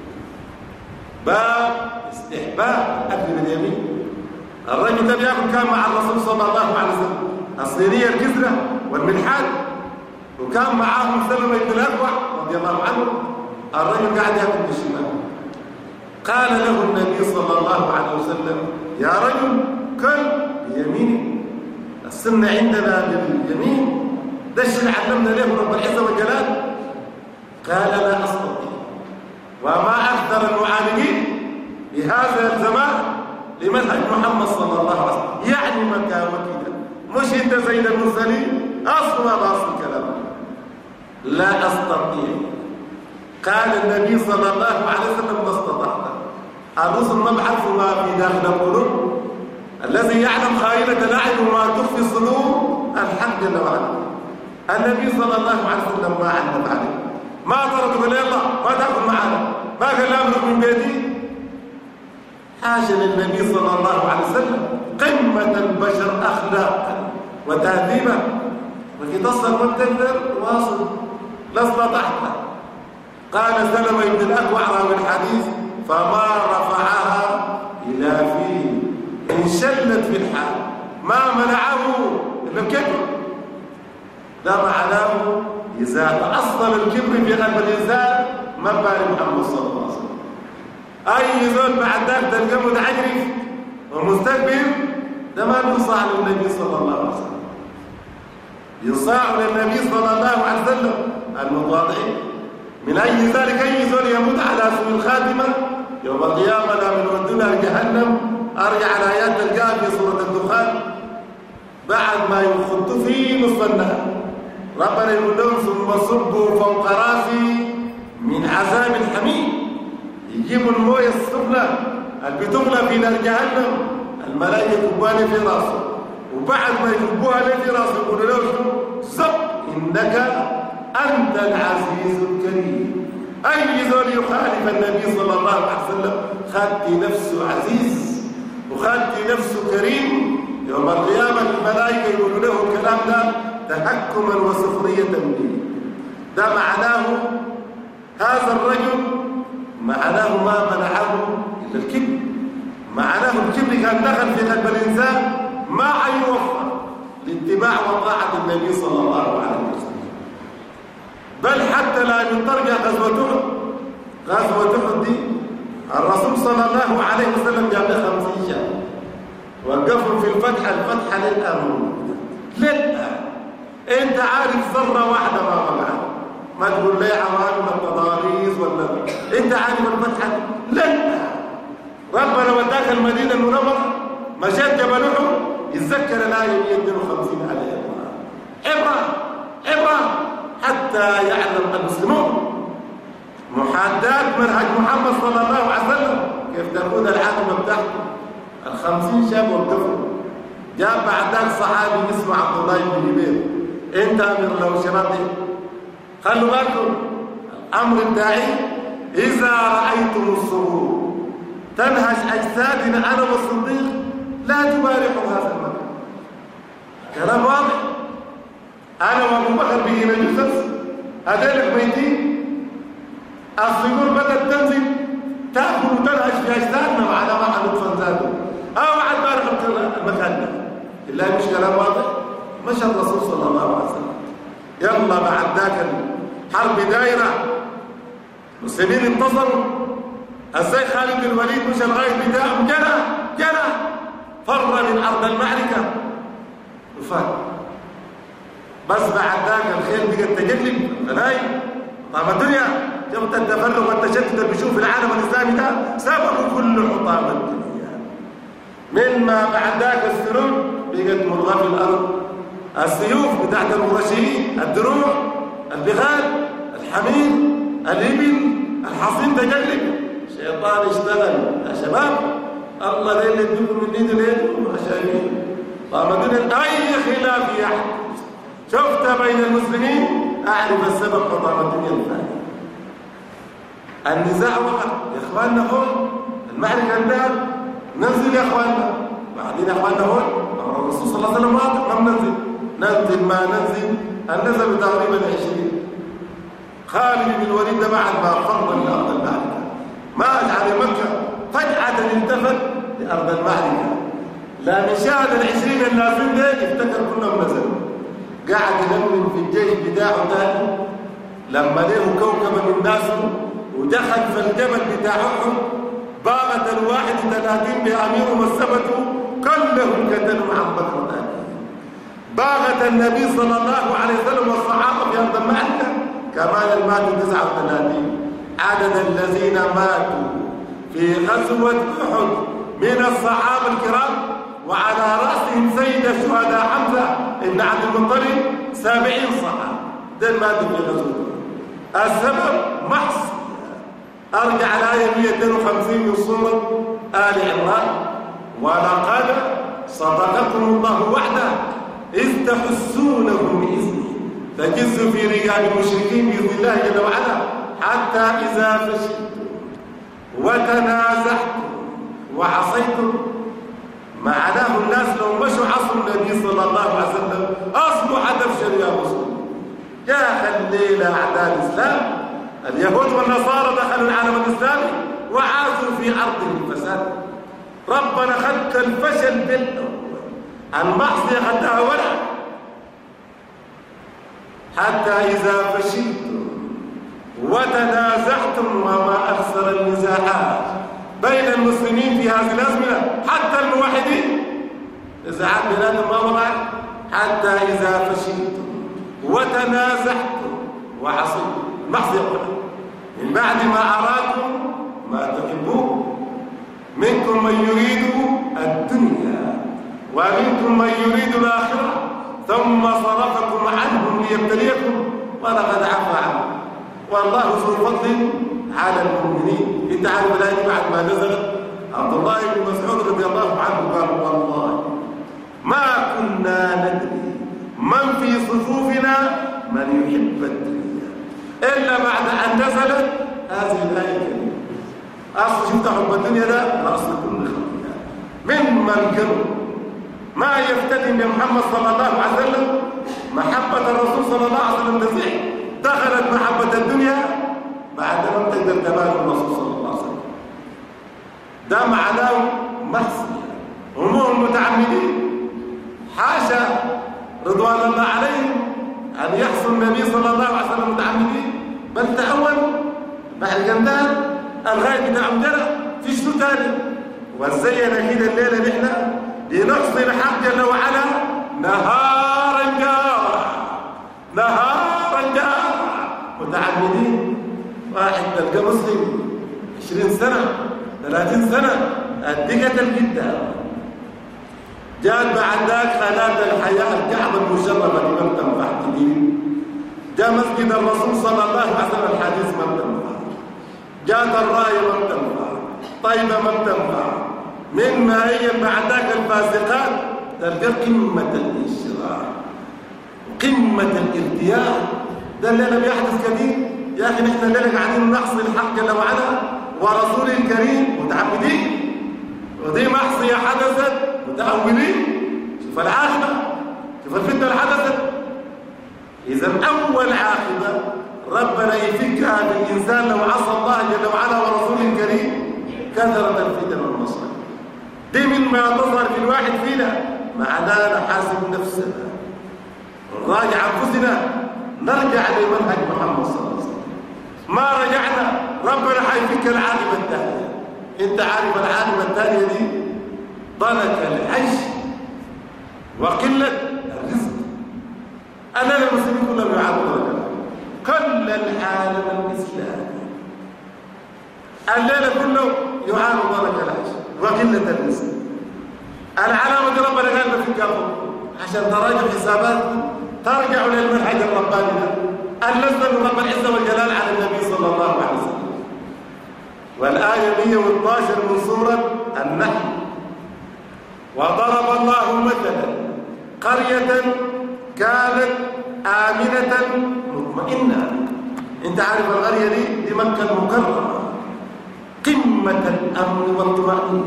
باب استحباب الأكل باليمين. الرجل ده بياكل كان مع الرسول صلى الله عليه وسلم الصينية الكسرة والملحاد، وكان معاهم سلمة بن الأكوع رضي الله عنه. الرجل قاعد ياكل بالشمال. قال له النبي صلى الله عليه وسلم يا رجل كل بيمينك، السنة عندنا باليمين، ده الشيء اللي علمنا له رب العزة والجلال. قال لا أستطيع، وما أكثر المعالجين بهذا الزمان لمنهج محمد صلى الله عليه وسلم، يعني مكة وكذا، مش انت سيد المرسلين اصل ما باصل كلامك. لا استطيع. قال النبي صلى الله عليه وسلم ما استطعت. الرسل ما بعرفوا ما في داخل القلوب، الذي يعلم خائنة الأعين وما تخفي الصدور الحق جل وعلا. النبي صلى الله عليه وسلم ما علم عليه، ما طردوا قال يلا ما تاكل معنا، ما قال لا امرك من بيتي. حاشا للنبي صلى الله عليه وسلم قمة البشر أخلاقا وتهذيبا، وفي تصل والتنذر واصل لا استطعت. قال سلمة بن الأكوع راوي الحديث فما رفعها إلى فيه انشلت في الحال، ما منعه إلا الكبر. ده معناه إذا تأصل الكبر في قلب الإنسان ما بال محمد صلى الله عليه وسلم. أي زول بعد ذاك تلقاه متعجرف ومستكبر، ده ما بينصاع للنبي صلى الله عليه وسلم. ينصاع للنبي صلى الله عليه وسلم المتواضعين. من أي ذلك أي زول يموت على سوء الخاتمة يوم القيامة لا من ودنا لجهنم. أرجع الآيات تلقاها في سورة الدخان بعد ما يخط فيه نصف النهار. ربنا يقول لهم ثم صبوا فوق راسي من عذاب الحميم. يجيبوا المويه السفلى اللي بتغلى في نار جهنم، الملائكه يكبوها في راسه، وبعد ما يكبوها في راسه يقولوا له زب انك انت العزيز الكريم. اي زول يخالف النبي صلى الله عليه وسلم خدتي نفسه عزيز وخدتي نفسه كريم. يوم القيامه الملائكه يقولوا له الكلام ده تحكما وسخريه به. ده معناه هذا الرجل معناه ما منعه إلا الكبر. معناه الكبر كان دخل في قلب الإنسان ما يوفق لاتباع وطاعة النبي صلى الله عليه وسلم. بل حتى لا ترجع غزوة أحد. غزوة أحد دي الرسول صلى الله عليه وسلم جاب له خمسين شهر، وقفوا في الفتحة الفتحة للأمر للآن. أنت عارف ذرة واحدة ما وقعت، ما تقول لي عوامل التضاريس ولا انت عارف الفتحه. لا، ربنا وداك المدينه المنوره مشيت جبل احد يتذكر الايه مئة واثنين وخمسين عليها عبره عبره حتى يعلم المسلمون محاذاه منهج محمد صلى الله عليه وسلم كيف تكون العاقبه بتاعته. الخمسين شاب وقفوا. جاء بعد ذاك صحابي اسمه عبد الله بن جبير. انت من لو شباب خلوا بالكم الأمر بتاعي إذا رأيتم الصبور تنهش أجسادنا أنا والصديق لا تبارحوا هذا المكان. كلام واضح. أنا وأبو بكر بقينا جثث هذيلك ميتين. الصقور بدأت تنزل تأكل وتنهش في أجسادنا على ما حدث ذاته أو بعد بارح المكان ده. بالله مش كلام واضح. مشى الرسول صلى الله عليه وسلم. يلا بعد ذاك الحرب دايره، المسلمين انتصروا. ازاي خالد بن الوليد مشى لغايه بتاعهم جرى جرى فر من ارض المعركه وفات. بس بعد ذاك الخيل بقت تجلب غنايم. طعم الدنيا شفت التفرق والتشتت اللي بيشوف العالم الاسلامي ده سبقوا كل حطام الدنيا. من ما بعد ذاك السرور بقت مرغى في الارض. السيوف بتاعت المرشدين، الدروع، البغال، الحمير، الإبل، الحصين تجلب. الشيطان اشتغل يا شباب. الله ليل يدوكم من ايد ليل عشان طبعا اي خلاف يحدث شفت بين المسلمين أعرف السبب فطام الدنيا الثانية. النزاع وقع يا إخواننا هون المعركة انتهت ننزل يا إخواننا. بعدين يا إخواننا هون أمر الرسول صلى الله عليه وسلم واضح ما ننزل ننزل ما ننزل. النزل تقريبا عشرين. خالد بن الوليد ده بعد ما فرض لأرض المعركة ما أجعل مكة فجأة التفت لأرض المعركة. لا مشاهد العشرين النازلين ده يفتكر كلهم نزلوا. قاعد يلمن في الجيش بتاعه تاني لما ليه كوكب من ناسه ودخل في الجبل بتاعهم باغت الواحد ثلاثين بأمير ومسبته كلهم قتلوا عن بكر تاني. باغت النبي صلى الله عليه وسلم والصحابة في أرض المعركة كمان ماتوا تسعة وثلاثين. عدد الذين ماتوا في غزوة أحد من الصحابة الكرام وعلى رأسهم سيد الشهداء حمزة بن عبد المطلب سبعين صحابة ده ماتوا في غزوة. السبب محص. أرجع الآية مئتين وخمسين من سورة آل عمران ولقد صدقكم الله وعده إذ تحسونهم بإذنه تجز في رجال المشركين بإذن الله جل وعلا حتى إذا فشلتم وتنازعتم وعصيتم. معناه الناس لو مشوا عصوا النبي صلى الله عليه وسلم أصبح تفشل يا مسلم. جاء الليلة أعداء الإسلام اليهود والنصارى دخلوا العالم الإسلامي وعاشوا في أرضهم الفساد. ربنا خد الفشل بالأول المعصية خدها ولا حتى إذا فشلتم وتنازعتم وما أكثر النزاعات بين المسلمين في هذه الأزمنة حتى الموحدين نزاعات بيناتهم ما وقع حتى إذا فشلتم وتنازعتم وعصيتم. المعصية من بعد ما أراكم ما تحبون منكم من يريد الدنيا ومنكم من يريد الآخرة ثم صرفكم عنهم ليبتليكم ولقد عفا عنهم والله ذو فضل على المؤمنين. انت عارف الآية بعد ما نزلت عبد الله بن مسعود رضي الله عنه قال والله ما كنا ندري من في صفوفنا من يحب الدنيا إلا بعد أن نزلت هذه الآية الكريمة. أصل شفت حب الدنيا ده أصل كل خطيئة ممن كانوا ما يفتتن بمحمد صلى الله عليه وسلم محبة الرسول صلى الله عليه وسلم تزيح دخلت محبة الدنيا بعد ما تقدر تبارك الرسول صلى الله عليه وسلم. ده معناه محصية هم متعمدين حاشا رضوان الله عليهم أن يحصل النبي صلى الله عليه وسلم متعمدين بل تأول بعد جندان الغاية بتاعهم جرى في شو تاني وزينا كده الليلة نحن لنقصي الحق جل وعلا نهارا جارا نهارا جارا متعمدين. واحد تلقى مسلم عشرين سنة ثلاثين سنة الدقة الجدة جاءت بعد ذاك خلات الحياة الكعبة المشرفة لمن تنفع كبير. جاء مسجد الرسول صلى الله عليه وسلم الحديث من تنفع. جاءت الراية من تنفع طيبة من تنفع. مما هي بعد ذاك الفاسقات تلقى قمة الإشراك قمة الارتياح. ده اللي لم يحدث كثير يا أخي نحن الليلة قاعدين نحصي الحق جل وعلا ورسوله الكريم متعمدين ودي معصية حدثت متأولين. شوف العاقبة شوف الفتنة اللي حدثت. إذا أول عاقبة ربنا يفكها بالإنسان لو عصى الله جل وعلا ورسوله الكريم كثرت الفتن والمصائب. دي مما تظهر في الواحد فينا معناه نحاسب نفسنا نراجع أنفسنا نرجع لمنهج محمد صلى الله عليه وسلم. ما رجعنا ربنا حيفك العاقبة الثانية. انت عارف العاقبة الثانية دي ضنك العيش وقلة الرزق. أنا المسلمين كلهم يعانون كل العالم الإسلامي الليلة كله يعانوا ضنك العيش وقلة الرزق. العلامة ربنا قال في الكافر عشان تراجع حساباتكم ترجعوا للمنهج الرباني النزل من رب العزة والجلال على النبي صلى الله عليه وسلم. والآية مئة واثناشر من سورة النحل وضرب الله مثلا قرية كانت آمنة مطمئنة. انت عارف القرية دي دي مكة المكرمة، قمة الأمن والطمأنينة،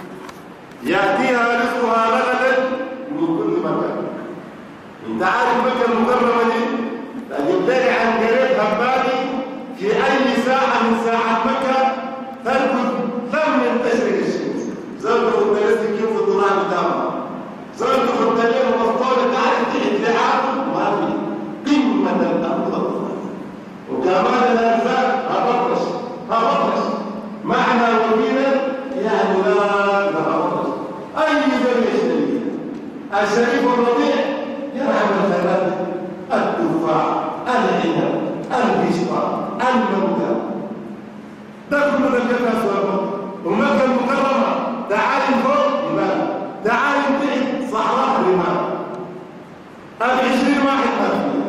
يأتيها رزقها رغدا من كل مكان. انت عارف مكة المكرمة دي تجيب لي عن قريب هبالي في أي ساعة من ساعات مكة تركض لم تشرق الشمس، زرت ودرست كيف الضراع بتاعها، زرت خدتين ومفطورة تعرف تحت لعاب وأمن، قمة الأمن والطمأنينة. وكمان الأرزاق هبطرش هبطرش معنى وكيلا يعني لا نهبطرش. أي ذنب يشتري الشريف الرضيع يرحم الخيرات، التفاح، العنب، القشطة، المانجا، ده كله ده كده أسواق. ومكة المكرمة تعالي فوق جبال، تعالي تحت صحراء رمال، العشرين واحد ما فيها.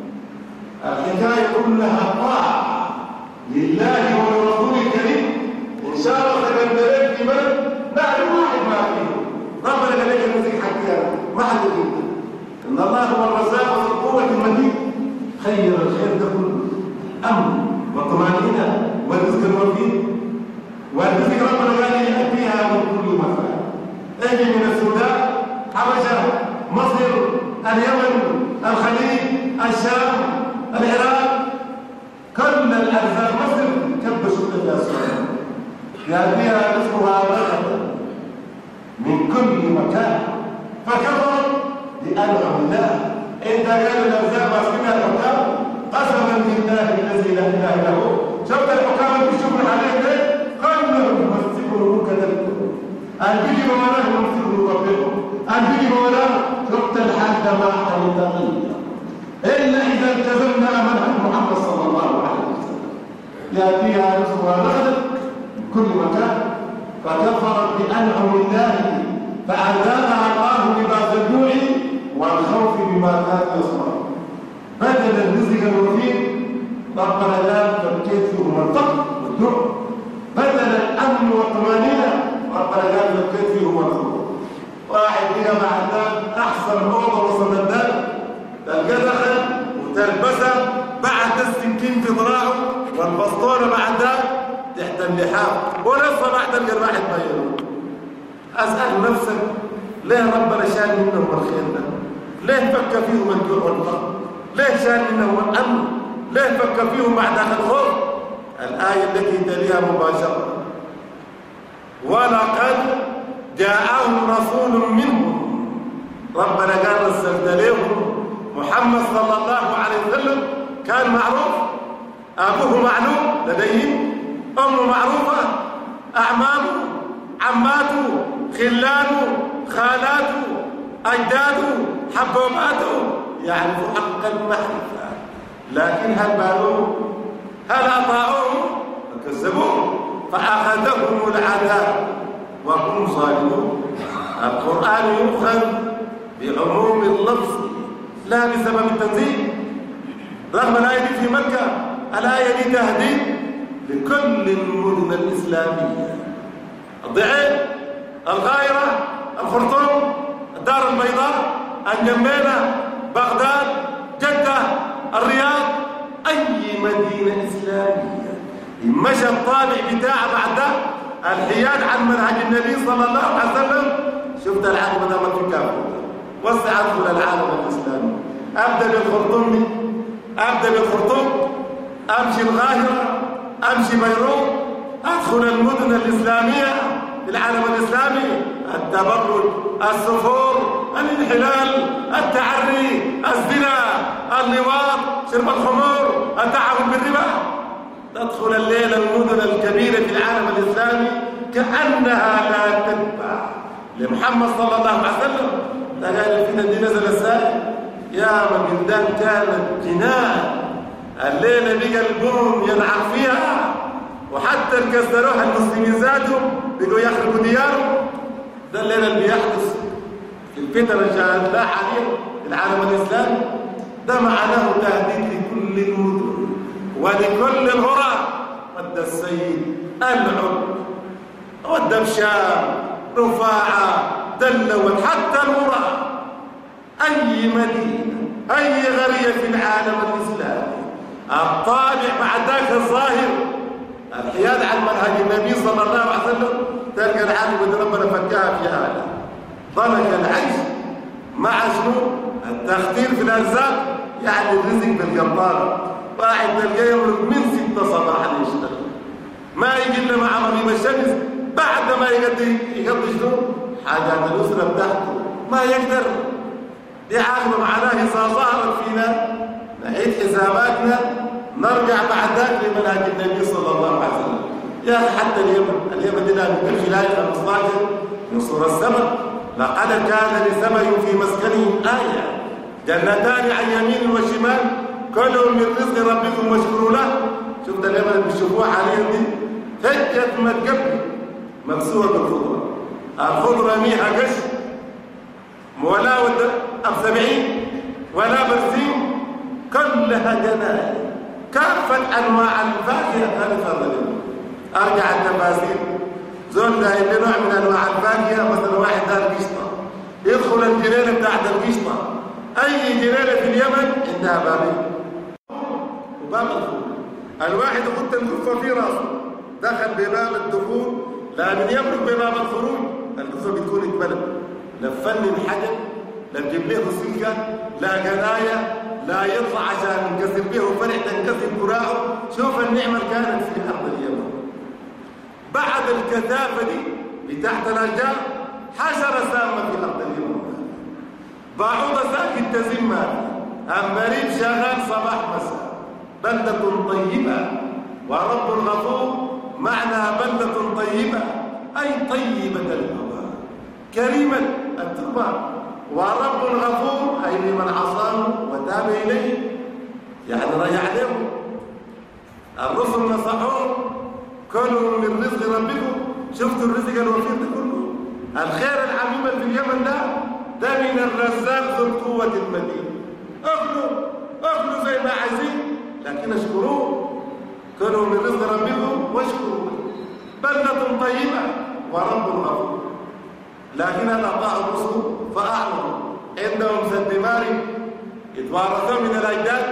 الحكاية كلها طاعة لله ولرسوله الكريم. إن شاء الله تكبرين في بلد نعرف واحد ما فيه، ربنا قال لك المسيح حكيها ما حد يقول إن الله هو الرزاق وذو القوة المتين. خير الخير ده كله أمن وطمأنينة والرزق الوفير، والرزق ربنا قال يأتيها من كل مكان. اجي من السودان، حبشة، مصر، اليمن، الخليج، الشام، العراق، كل الأرزاق مصر كبشوا فيها السودان، يأتيها رزقها رغدا من كل مكان فكفرت بأنعم الله. انت قال الأرزاق ماسكينها الحكام، قسما بالله الذي لا إله إلا هو. شفت الحكام اللي بيشوفوا عليك ده كلهم يمسكوا كذلك، أن بيجي بمناه يمسكوا ربهم، أن بيجي بمناه. شفت الحد ما حيتغير إلا إذا التزمنا منهج محمد صلى الله عليه وسلم. يأتيها رزقها رغدا من كل مكان فكفرت بأنعم الله فأذاقها الله لباس الجوع والخوف بما كانوا يصنعون. بدل الرزق الوفير ربنا لا فكيت فيهم الفقر والجوع، بدل الأمن والطمأنينة ربنا لا فكيت فيهم الخوف. واحد فيها مع الدار أحسن أوضة وصل الدار تلقى دخل وتلبسها بعد السكين في ذراعه والبسطونة مع الدار تحت اللحاف ولسه بعد القرباح تبينه. أسأل نفسك ليه ربنا شال منهم الخير ده؟ ليه فك فيهم الجوع والفقر؟ ليه شال منهم الأمن؟ ليه فك فيهم بعد الخوف؟ الآية التي تليها مباشرة ولقد جاءهم رسول منهم. ربنا قال رسلت لهم محمد صلى الله عليه وسلم كان معروف، أبوه معلوم لديهم، أمه معروفة، أعمامه، عماته، خلانه، خالاته، أجداده، حبوباته، يعرف حق المعرفة. لكن هل بالوه؟ هل أطاعوه؟ فكذبوه فأخذهم العذاب وهم ظالمون. القرآن يؤخذ بعموم اللفظ لا بسبب التنزيل. رغم الآية دي في مكة، الآية دي تهديد لكل المدن الإسلامية، الضعيف، الغايرة، الخرطوم، الدار البيضاء، الجميلة، بغداد، جدة، الرياض، أي مدينة إسلامية مشى الطابع بتاعه بعد ده الحياد عن منهج النبي صلى الله عليه وسلم. شفت العالم ده ما في كافر وسع أدخل العالم الإسلامي. أبدأ بالخرطوم، أبدأ بالخرطوم، أمشي القاهرة، أمشي بيروت، أدخل المدن الإسلامية في العالم الإسلامي. التبرج، السفور، الانحلال، التعري، الزنا، اللواط، شرب الخمور، التعاون بالربا. تدخل الليلة المدن الكبيرة في العالم الإسلامي كأنها لا تتبع لمحمد صلى الله عليه وسلم. قال الفتن دي نزل السائل يا من بلدان كانت جنان، الليلة بقى البوم ينعم فيها، وحتى انكسروها المسلمين ذاتهم بقوا يخربوا ديارهم. ده الليلة اللي بيحدث في الفتن الجاهلية لا حاليا في العالم الإسلامي. ده معناه تهديد لكل المدن ولكل الهرى. ودى السيد العب، ودى بشام، رفاعة، دلوت، حتى الهرى. أي مدينة، أي غرية في العالم الإسلامي الطالع بعد ذاك الظاهر الحياد عن منهج النبي صلى الله عليه وسلم تلقى العالم قد ربنا فكاها في آلة ضنك العيش مع شنو؟ التخدير في الأرزاق يعني الرزق بالقبارة واحد تلقاه يمرق من ستة صباحا يشتغل ما يجي إلا مع مغيب الشمس بعد ما يقضي يقضي شنو؟ حاجات الأسرة بتاعته ما يقدر دي عاقبة معناه إذا ظهرت فينا نعيد حساباتنا نرجع بعد ذلك لمنهج النبي صلى الله عليه وسلم. يا أخي حتى اليمن اليمن دي من في الآية خمسة عشر من سورة السماء لقد كان لسمي في مسكنهم آية جنتان عن يمين وشمال كلوا من رزق ربكم واشكروا له. شفت اليمن اللي بيشوفوها حاليا دي فجت ما تقبل مكسوره بالخضره الخضره ميها قش ولا ود اب سبعين ولا برسيم كلها جناين كافه انواع الفاكهه. هذا فضل ارجع التفاسير زول داير له نوع من انواع الفاكهه مثلا واحد دار قشطه يدخل الجنينه بتاعت القشطه اي جنينه في اليمن عندها بابين وباب الخضره الواحد يحط القفه في راسه دخل بباب الدخول لا من يملك بباب الخروج القفه بتكون اتملت لا فن حجر لا تجيب له سلكه لا جنايه لا يطلع عشان نكسر به وفرح تنكسر كراعه. شوف النعمه اللي كانت في ارض اليمن بعد الكثافه دي بتحت الاشجار حشره سامه في ارض اليمن بعوضه ساكت تزمها امريب شغال صباح مساء بلده طيبه ورب غفور معنى بلده طيبه اي طيبه الهواء كريمه التربه ورب غفور اي لمن عصاه وتاب اليه يعني رجع لهم الرسل نصحوه كلوا من رزق ربكم. شفتوا الرزق الوفير ده كله الخير العميم في اليمن ده ده من الرزاق ذو القوه المتين. اكلوا اكلوا زي ما عايزين لكن اشكروه كلوا من رزق ربكم واشكروا بلده طيبه ورب غفور. لكن الاطاعوا الرسل فاعلموا عندهم سد يتوارثون من الاجداد.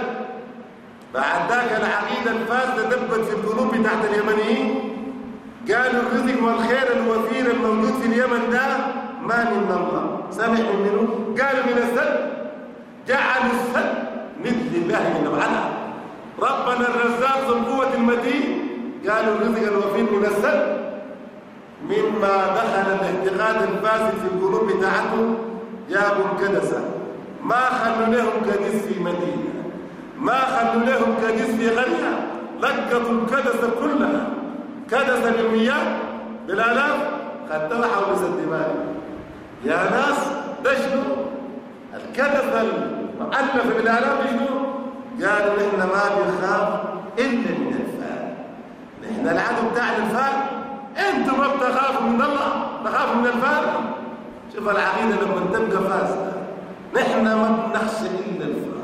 بعد ذاك العقيده الفاسده دبت في القلوب بتاعت اليمنيين قالوا الرزق والخير الوفير الموجود في اليمن ده ما من الله. سمعوا منه قالوا من السد جعلوا السد مثل الله جل وعلا ربنا الرزاق ذو القوه المتين. قالوا الرزق الوفير من السد مما دخل الاعتقاد الفاسد في القلوب بتاعتهم جابوا الكدسه ما خلوا لهم كنيس في مدينه ما خلوا لهم كنيس في غرية لقطوا الكدسه كلها كدسه بالمياه بالالاف خدتها حول سد مالي. يا ناس ده شنو؟ الكدسه المؤلفه بالالاف شنو؟ قالوا نحن ما بنخاف الا من الفار. نحن العدو بتاعنا الفار انتم ما بتخافوا من الله تخافوا من الفار. شوف العقيده لما تبقى فاسده نحن ما بنخشى الا الفار.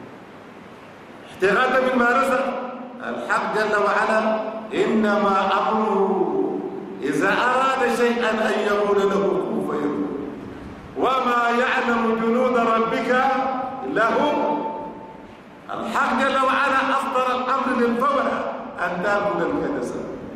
احتغاثا من ما رزق الحق جل وعلا انما امره اذا اراد شيئا ان يقول له كن فيكون وما يعلم جنود ربك له. الحق جل وعلا اصدر الامر للفوره ان تاكل الكدسه.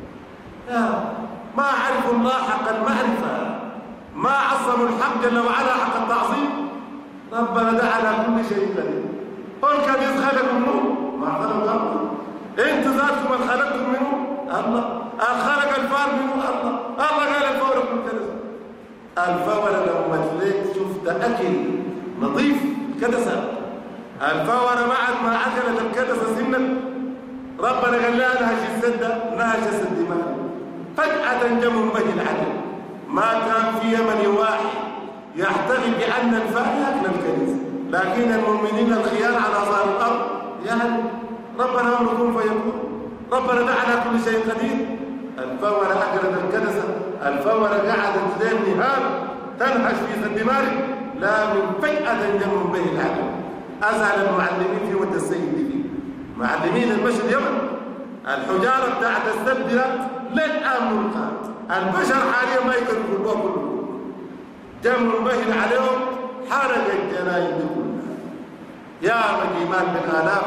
ما عرفوا الله حق المعرفه ما عظموا الحق جل وعلا حق التعظيم. ربنا ده على كل شيء قدير. قل كم خلقكم منه ما خلق الله انتوا ذاتكم من خلقتم منه الله خلق الفار منه الله الله قال الفور كدسه. الفور لما تليك شفت اكل نظيف كدسه الفور بعد ما اكلت الكدسه سنه ربنا قال لها نهش السد نهش السد مالي فجأة جم به العدل. ما كان في يمن واحد يحتفي بأن الفار يأكل الكنيسة لكن المؤمنين الخيار على ظهر الأرض يعني ربنا أمركم فيكون ربنا ده على كل شيء قدير. الفور أكلت الكنيسة الفور قعدت ليل نهار تنهش في سد مالي لا من فجأة جم به العدل. أزعل المعلمين في ود السيد فيه معلمين المشي اليمن الحجارة بتاعت السد للآن ملقات. البشر حاليا ما يقدروا يقولوها كلهم دم مبهل عليهم حرق الجناين دي كلها. يا مجيمان بالآلاف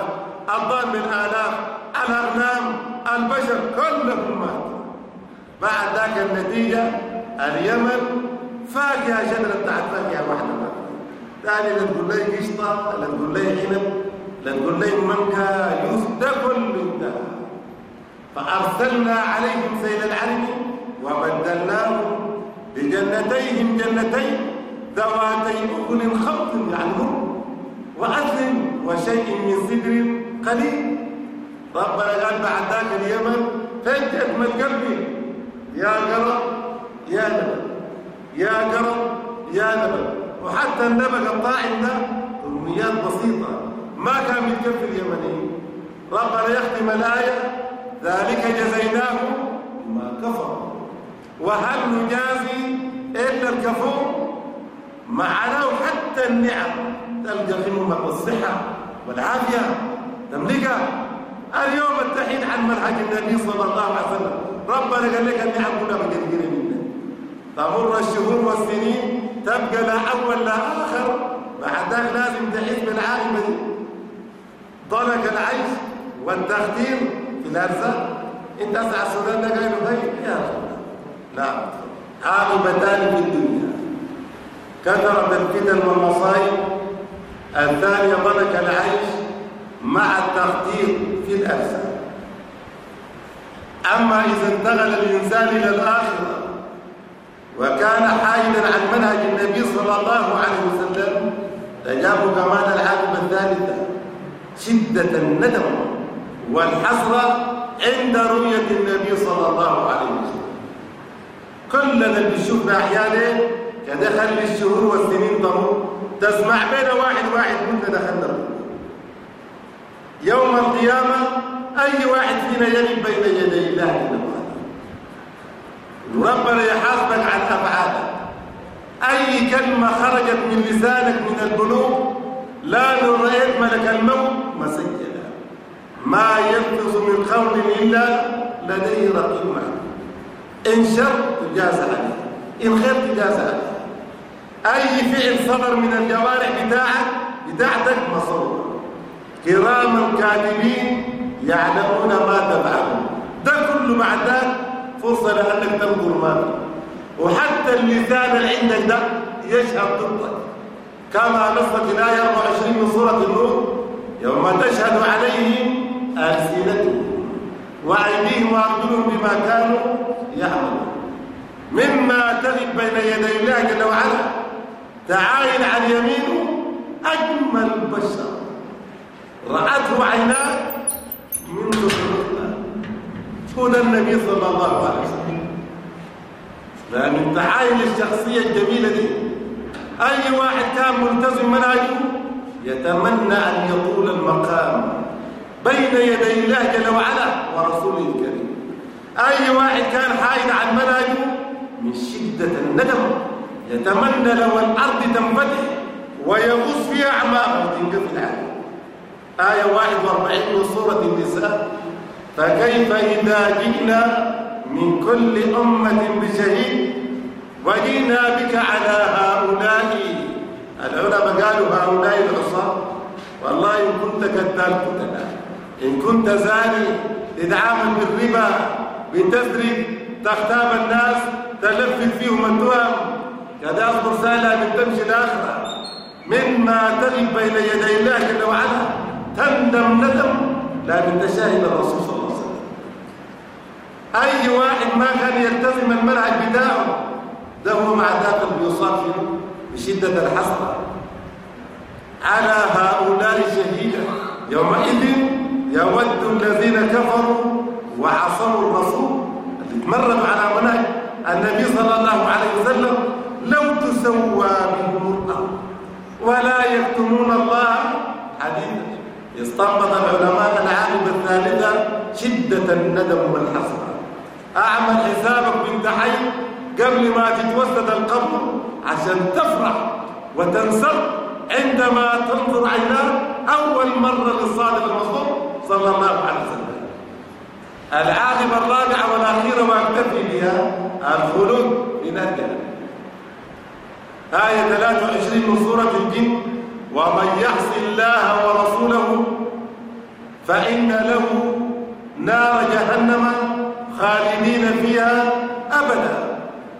الضال بالآلاف، الأغنام، البشر كلهم ماتوا. بعد ذاك النتيجة اليمن فاكهة شجرة تحت فاكهة واحدة ما ثاني لا تقول لي قشطة، لا تقول لي عنب، لا تقول لي مانجا، يوسف، ده كله ده. فأرسلنا عليهم سيل العرم وبدلناهم بجنتيهم جنتين ذواتي أكل خمط يعني وأثل وشيء من سدر قليل. ربنا قال بعد ذاك اليمن فجأة ما تقلبي يا قرب يا نبل يا قرب يا نبل. وحتى النبل الطاعم ده كميات بسيطة ما كان يتكفي اليمنيين. ربنا يختم الآية ذلك جزيناهم بما كفروا وهل نجازي إلا الكفور. معناه حتى النعم تلقى في نعمة الصحة والعافية تملكها. اليوم التحيد عن منهج النبي صلى الله عليه وسلم. ربنا قال لك النعم كلها بقدر منا. تمر الشهور والسنين تبقى لا أول لا آخر. بعد ذلك لازم تحس بالعاقبة دي. ضلك العيش والتختير في الأرزاق. أنت أسعى السودان ده قايل خير يا رب. لا عاقبتان في الدنيا كثرة الفتن والمصائب. الثانية ضلك العيش مع التخطيط في الأرزاق. أما إذا انتقل الإنسان إلى الآخرة وكان حائدا عن منهج النبي صلى الله عليه وسلم تجاب كمان العاقبة الثالثة شدة الندم والحسرة عند رؤية النبي صلى الله عليه وسلم. كلنا اللي بنشوفنا أحيانا كدخل الشهور والسنين تمر تسمع بين واحد واحد كنا دخلنا يوم القيامة. أي واحد فينا يجب بين يدي الله وربنا يحاسبك عن أفعالك. أي كلمة خرجت من لسانك من البلوغ لا رأيت ملك الموت مسجلا ما يلفظ من قول إلا لديه رقيب معه. إن شر تجاز عليه، إن خير تجاز عليه. أي فعل صدر من الجوارح بتاعك بتاعتك مصور كراما كاتبين يعلمون ما تفعلون. ده كله بعد ذلك فرصة لأنك تنظر ما فيه. وحتى اللسان اللي عندك ده يشهد ضدك كما نصت الآية أربعة وعشرين من سورة النور يوم تشهد عليهم ألسنتهم وأيديهم وأرجلهم بما كانوا يعملون. مما تغب بين يدي الله جل وعلا تعاين عن يمينه أجمل بشر رأته عيناه من ذكرنا هدى النبي صلى الله عليه وسلم. لأن تعاين الشخصية الجميلة دي أي واحد كان ملتزم منهجه يتمنى أن يطول المقام بين يدي الله جل وعلا ورسوله الكريم. أي واحد كان حائد عن منهجه من شدة الندم يتمنى لو الأرض تنفتح ويغوص فيها أعماقه وتنقفل عليه. آية واحد وأربعين من سورة النساء فكيف إذا جئنا من كل أمة بشهيد وجئنا بك على هؤلاء. العلماء قالوا هؤلاء العصاة. والله إن كنت كذاب كنت إن كنت زاني تتعامل بالربا بتسرق تختاب الناس تلفت فيهم التهم كذا أصبر سهلة من تمشي الآخرة مما تغب بين يدي الله جل وعلا تندم ندم لكن تشاهد الرسول صلى الله عليه وسلم. أي واحد ما كان يلتزم المنهج بتاعه ده هو مع ذاك بيصاب فيه بشدة الحسرة على هؤلاء شهيدا. يومئذ يود الذين كفروا وعصوا الرسول اللي تمرد على منهج النبي صلى الله عليه وسلم لو تسوى بهم الأرض ولا يكتمون الله حديثا. استنبط العلماء العاقبة الثالثة شدة الندم والحسرة. أعمل حسابك بنت حي قبل ما تتوسد القبر عشان تفرح وتنسر عندما تنظر عيناك أول مرة للصادق المصدوق صلى الله عليه وسلم. العاقبة الرابعة والأخيرة وأكتفي بها الخلود من الجنة. آية ثلاثة وعشرين من سورة الجن ومن يعص الله ورسوله فإن له نار جهنم خالدين فيها أبدا.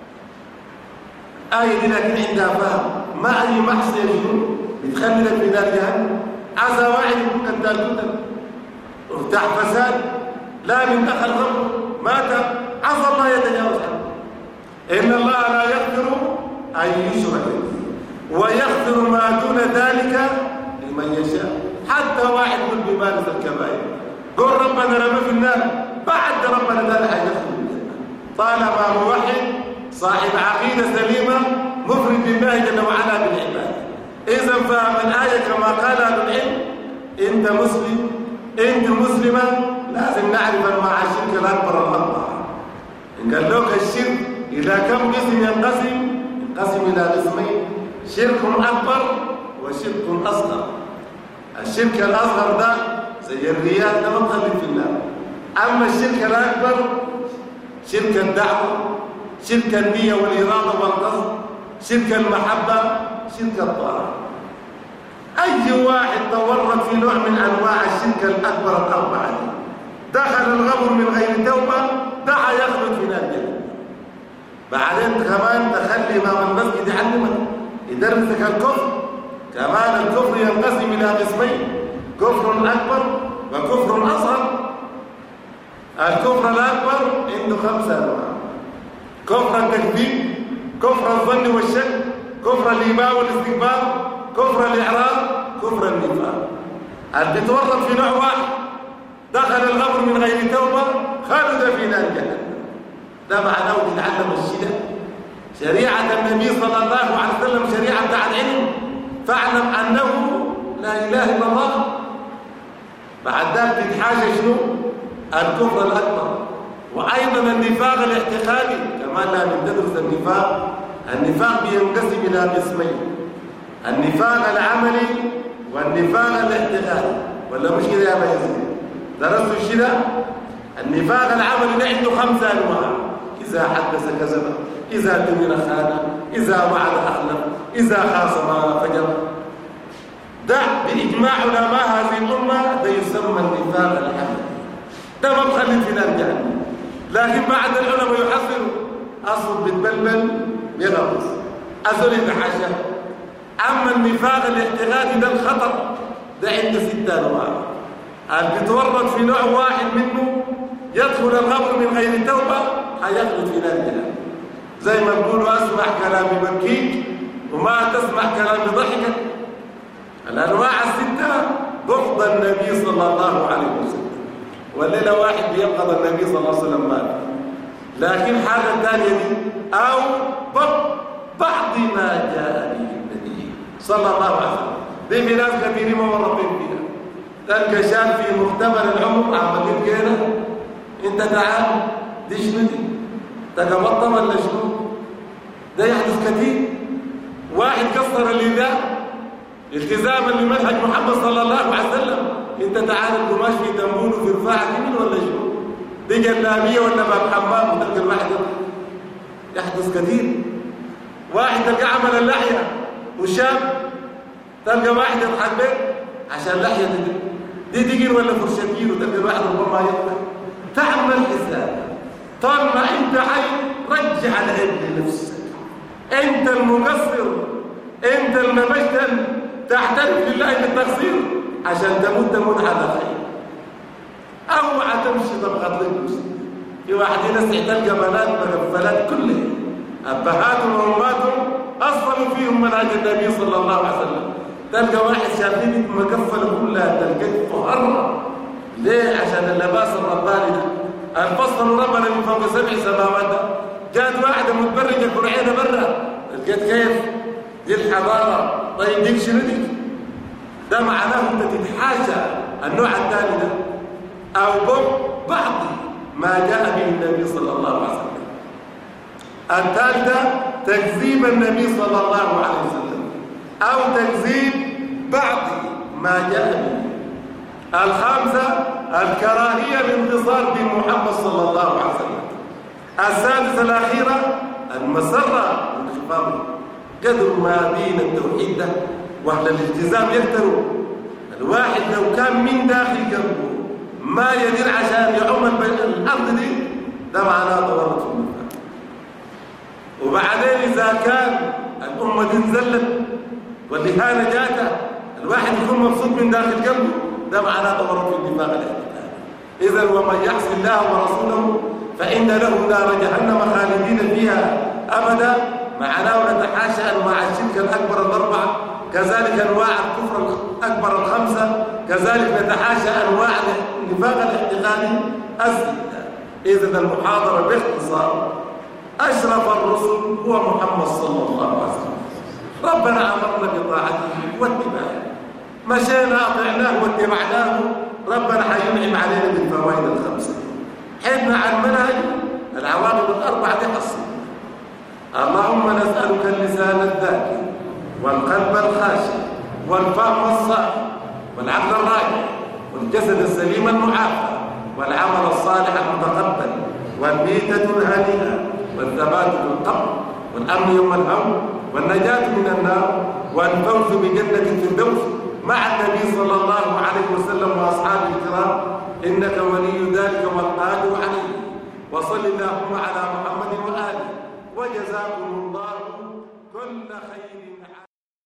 آية دي لكن عندها فهم، ما أي معصية شنو بتخلي لك في نار جهنم. عسى واحد يكون قتال قتل ارتاح فساد، لا من دخل غمر مات، عسى الله يتجاوز عنه. إن الله لا يغفر أن يشرك ويغفر ما دون ذلك لمن يشاء. حتى واحد يقول بمارس الكبائر قول ربنا رمى في النار، بعد ربنا لا يدخل الجنة طالما موحد صاحب عقيدة سليمة مفرد بالله جل وعلا بالعبادة. إذا فهم الآية كما قال أهل العلم، أنت مسلم أنت مسلمة، لازم نعرف أنواع الشرك الأكبر والأكبر. إن قال لك الشرك إذا كم قسم ينقسم ينقسم إلى قسمين، شرك أكبر وشرك أصغر. الشرك الأصغر ده زي الرياء ده مخلد في النار. أما الشرك الأكبر شرك الدعوة، شرك النية والإرادة والقصد، شرك المحبة، شرك الطاعة. أي واحد تورط في نوع من أنواع الشرك الأكبر الأربعة دخل الغبر من غير توبة، دعا يخلد في نار جهنم. بعدين كمان تخلي إمام المسجد يعلمك يدرسك الكفر. كمان الكفر ينقسم إلى قسمين، كفر أكبر وكفر أصغر. الكفر الأكبر عنده خمسة أنواع: كفر التكذيب، كفر الظن والشك، كفر الإيمان والاستكبار، كفر الإعراض، كفر النفاق. اللي بيتورط في نوع واحد دخل الغبر من غير توبة خالد في نار جهنم. ده معناه تتعلم الشدة. شريعة النبي صلى الله عليه وسلم شريعة بتاع العلم، فاعلم أنه لا إله إلا الله. بعد ذلك تتحاجى شنو؟ الكفر الأكبر. وأيضا النفاق الاعتقادي كمان لازم تدرس النفاق. النفاق بينقسم إلى قسمين: النفاق العملي والنفاق الاعتقادي. ولا مش كده يا بيزيد؟ درستوا الشدة؟ النفاق العملي ده عنده خمسة أنواع: إذا حدث كذب، إذا تمر خان، إذا وعد أخلف، إذا خاصم فجر. ده بإجماع علماء هذه الأمة ده يسمى النفاق العملي. ده ما بخلي في نار جهنم. لكن بعد العلماء يحصلوا أصل بتبلبل بيغمس أصل يتحشى. أما النفاق الاعتقادي ده الخطر، ده عنده ستة أنواع. اللي بيتورط في نوع واحد منه يدخل الغبر من غير توبة هيخلد في نار جهنم. زي ما بيقولوا أسمع كلام يبكيك وما تسمع كلام يضحكك. الأنواع الستة بغض النبي صلى الله عليه وسلم، والليلة واحد بيبغض النبي صلى الله عليه وسلم مات. لكن حاجة ثانية دي أو بعض ما جاء به النبي صلى الله عليه وسلم. دي في ناس كثيرين ما مرضين فيها. تلقى شاب في مختبر العمر عملين كده، انت تعال دي شنو دي؟ تقبضت ولا شنو؟ ده يحدث كثير. واحد كسر الإيذاء التزاما لمنهج محمد صلى الله عليه وسلم. انت تعال القماش في دنبول وفي رفاعة كمين ولا شنو؟ دي جلابية ولا باب حمام وتلقى الواحد يحدث كثير. واحد تلقى عمل اللحية وشاب تلقى واحد يضحك بيه عشان اللحية دي دي تجير ولا فرشتين، وتلقى الواحد ربما يضحك. تعمل حساب طول ما انت حي رجع العلم لنفسك. انت المقصر، انت المبشتن، تعترف لله بالتقصير عشان تموت تموت على خير. اوعى تمشي تبغض لك. في واحد ينسى تلقى بنات مغفلات كلها ابهاتهم وامهاتهم اصلوا فيهم منهج النبي صلى الله عليه وسلم. تلقى واحد شايفين مغفله كلها تلقى فقر. ليه؟ عشان اللباس الرباني ده الفصل ربنا من فوق سبع سماوات. جات واحده متبرجه كرعينه برا، لقيت كيف دي الحضاره. طيب ديك شنو دي؟ ده معناه انت تتحاشى النوع الثاني ده او بعض ما جاء به النبي صلى الله عليه وسلم. الثالثه تكذيب النبي صلى الله عليه وسلم او تكذيب بعض ما جاء به. الخامسه الكراهيه للانتصار بمحمد صلى الله عليه وسلم. السادسه الاخيره المسره والانخفاض. قدر ما دين التوحيد ده واهل الالتزام يقدروا. الواحد لو كان من داخل قلبه ما يدير عشان يعوم الأرض دي، ده معناه تورط في النفاق. وبعدين إذا كان الأمة دي انزلت والإهانة جاتها، الواحد يكون مبسوط من داخل قلبه، ده معناه تورط في النفاق الاعتقادي. إذا ومن يعص الله ورسوله فإن له نار جهنم خالدين فيها أبدا، معناه نتحاشى أنواع الشرك الأكبر الأربعة، كذلك أنواع الكفر الأكبر الخمسة، كذلك نتحاشى أنواع النفاق الاعتقادي الستة. إذا المحاضرة باختصار، أشرف الرسل هو محمد صلى الله عليه وسلم. ربنا أمرنا بطاعته واتباعه، مشينا أطعناه واتبعناه، ربنا حينعم علينا بالفوائد الخمسة. حيثنا عن منهج العواقب الأربعة حصل. اللهم نسألك اللسان الذاكر والقلب الخاشع والفهم الصافي والعقل الراجع والجسد السليم المعافى والعمل الصالح المتقبل والميتة الهنيئة والثبات في القبر والأمن يوم الهول والنجاة من النار والفوز بجنة الفردوس مع النبي صلى الله عليه وسلم وأصحابه الكرام، إنك ولي ذلك والقادر عليه. وصل اللهم على محمد وآله، وجزاكم الله كل خير.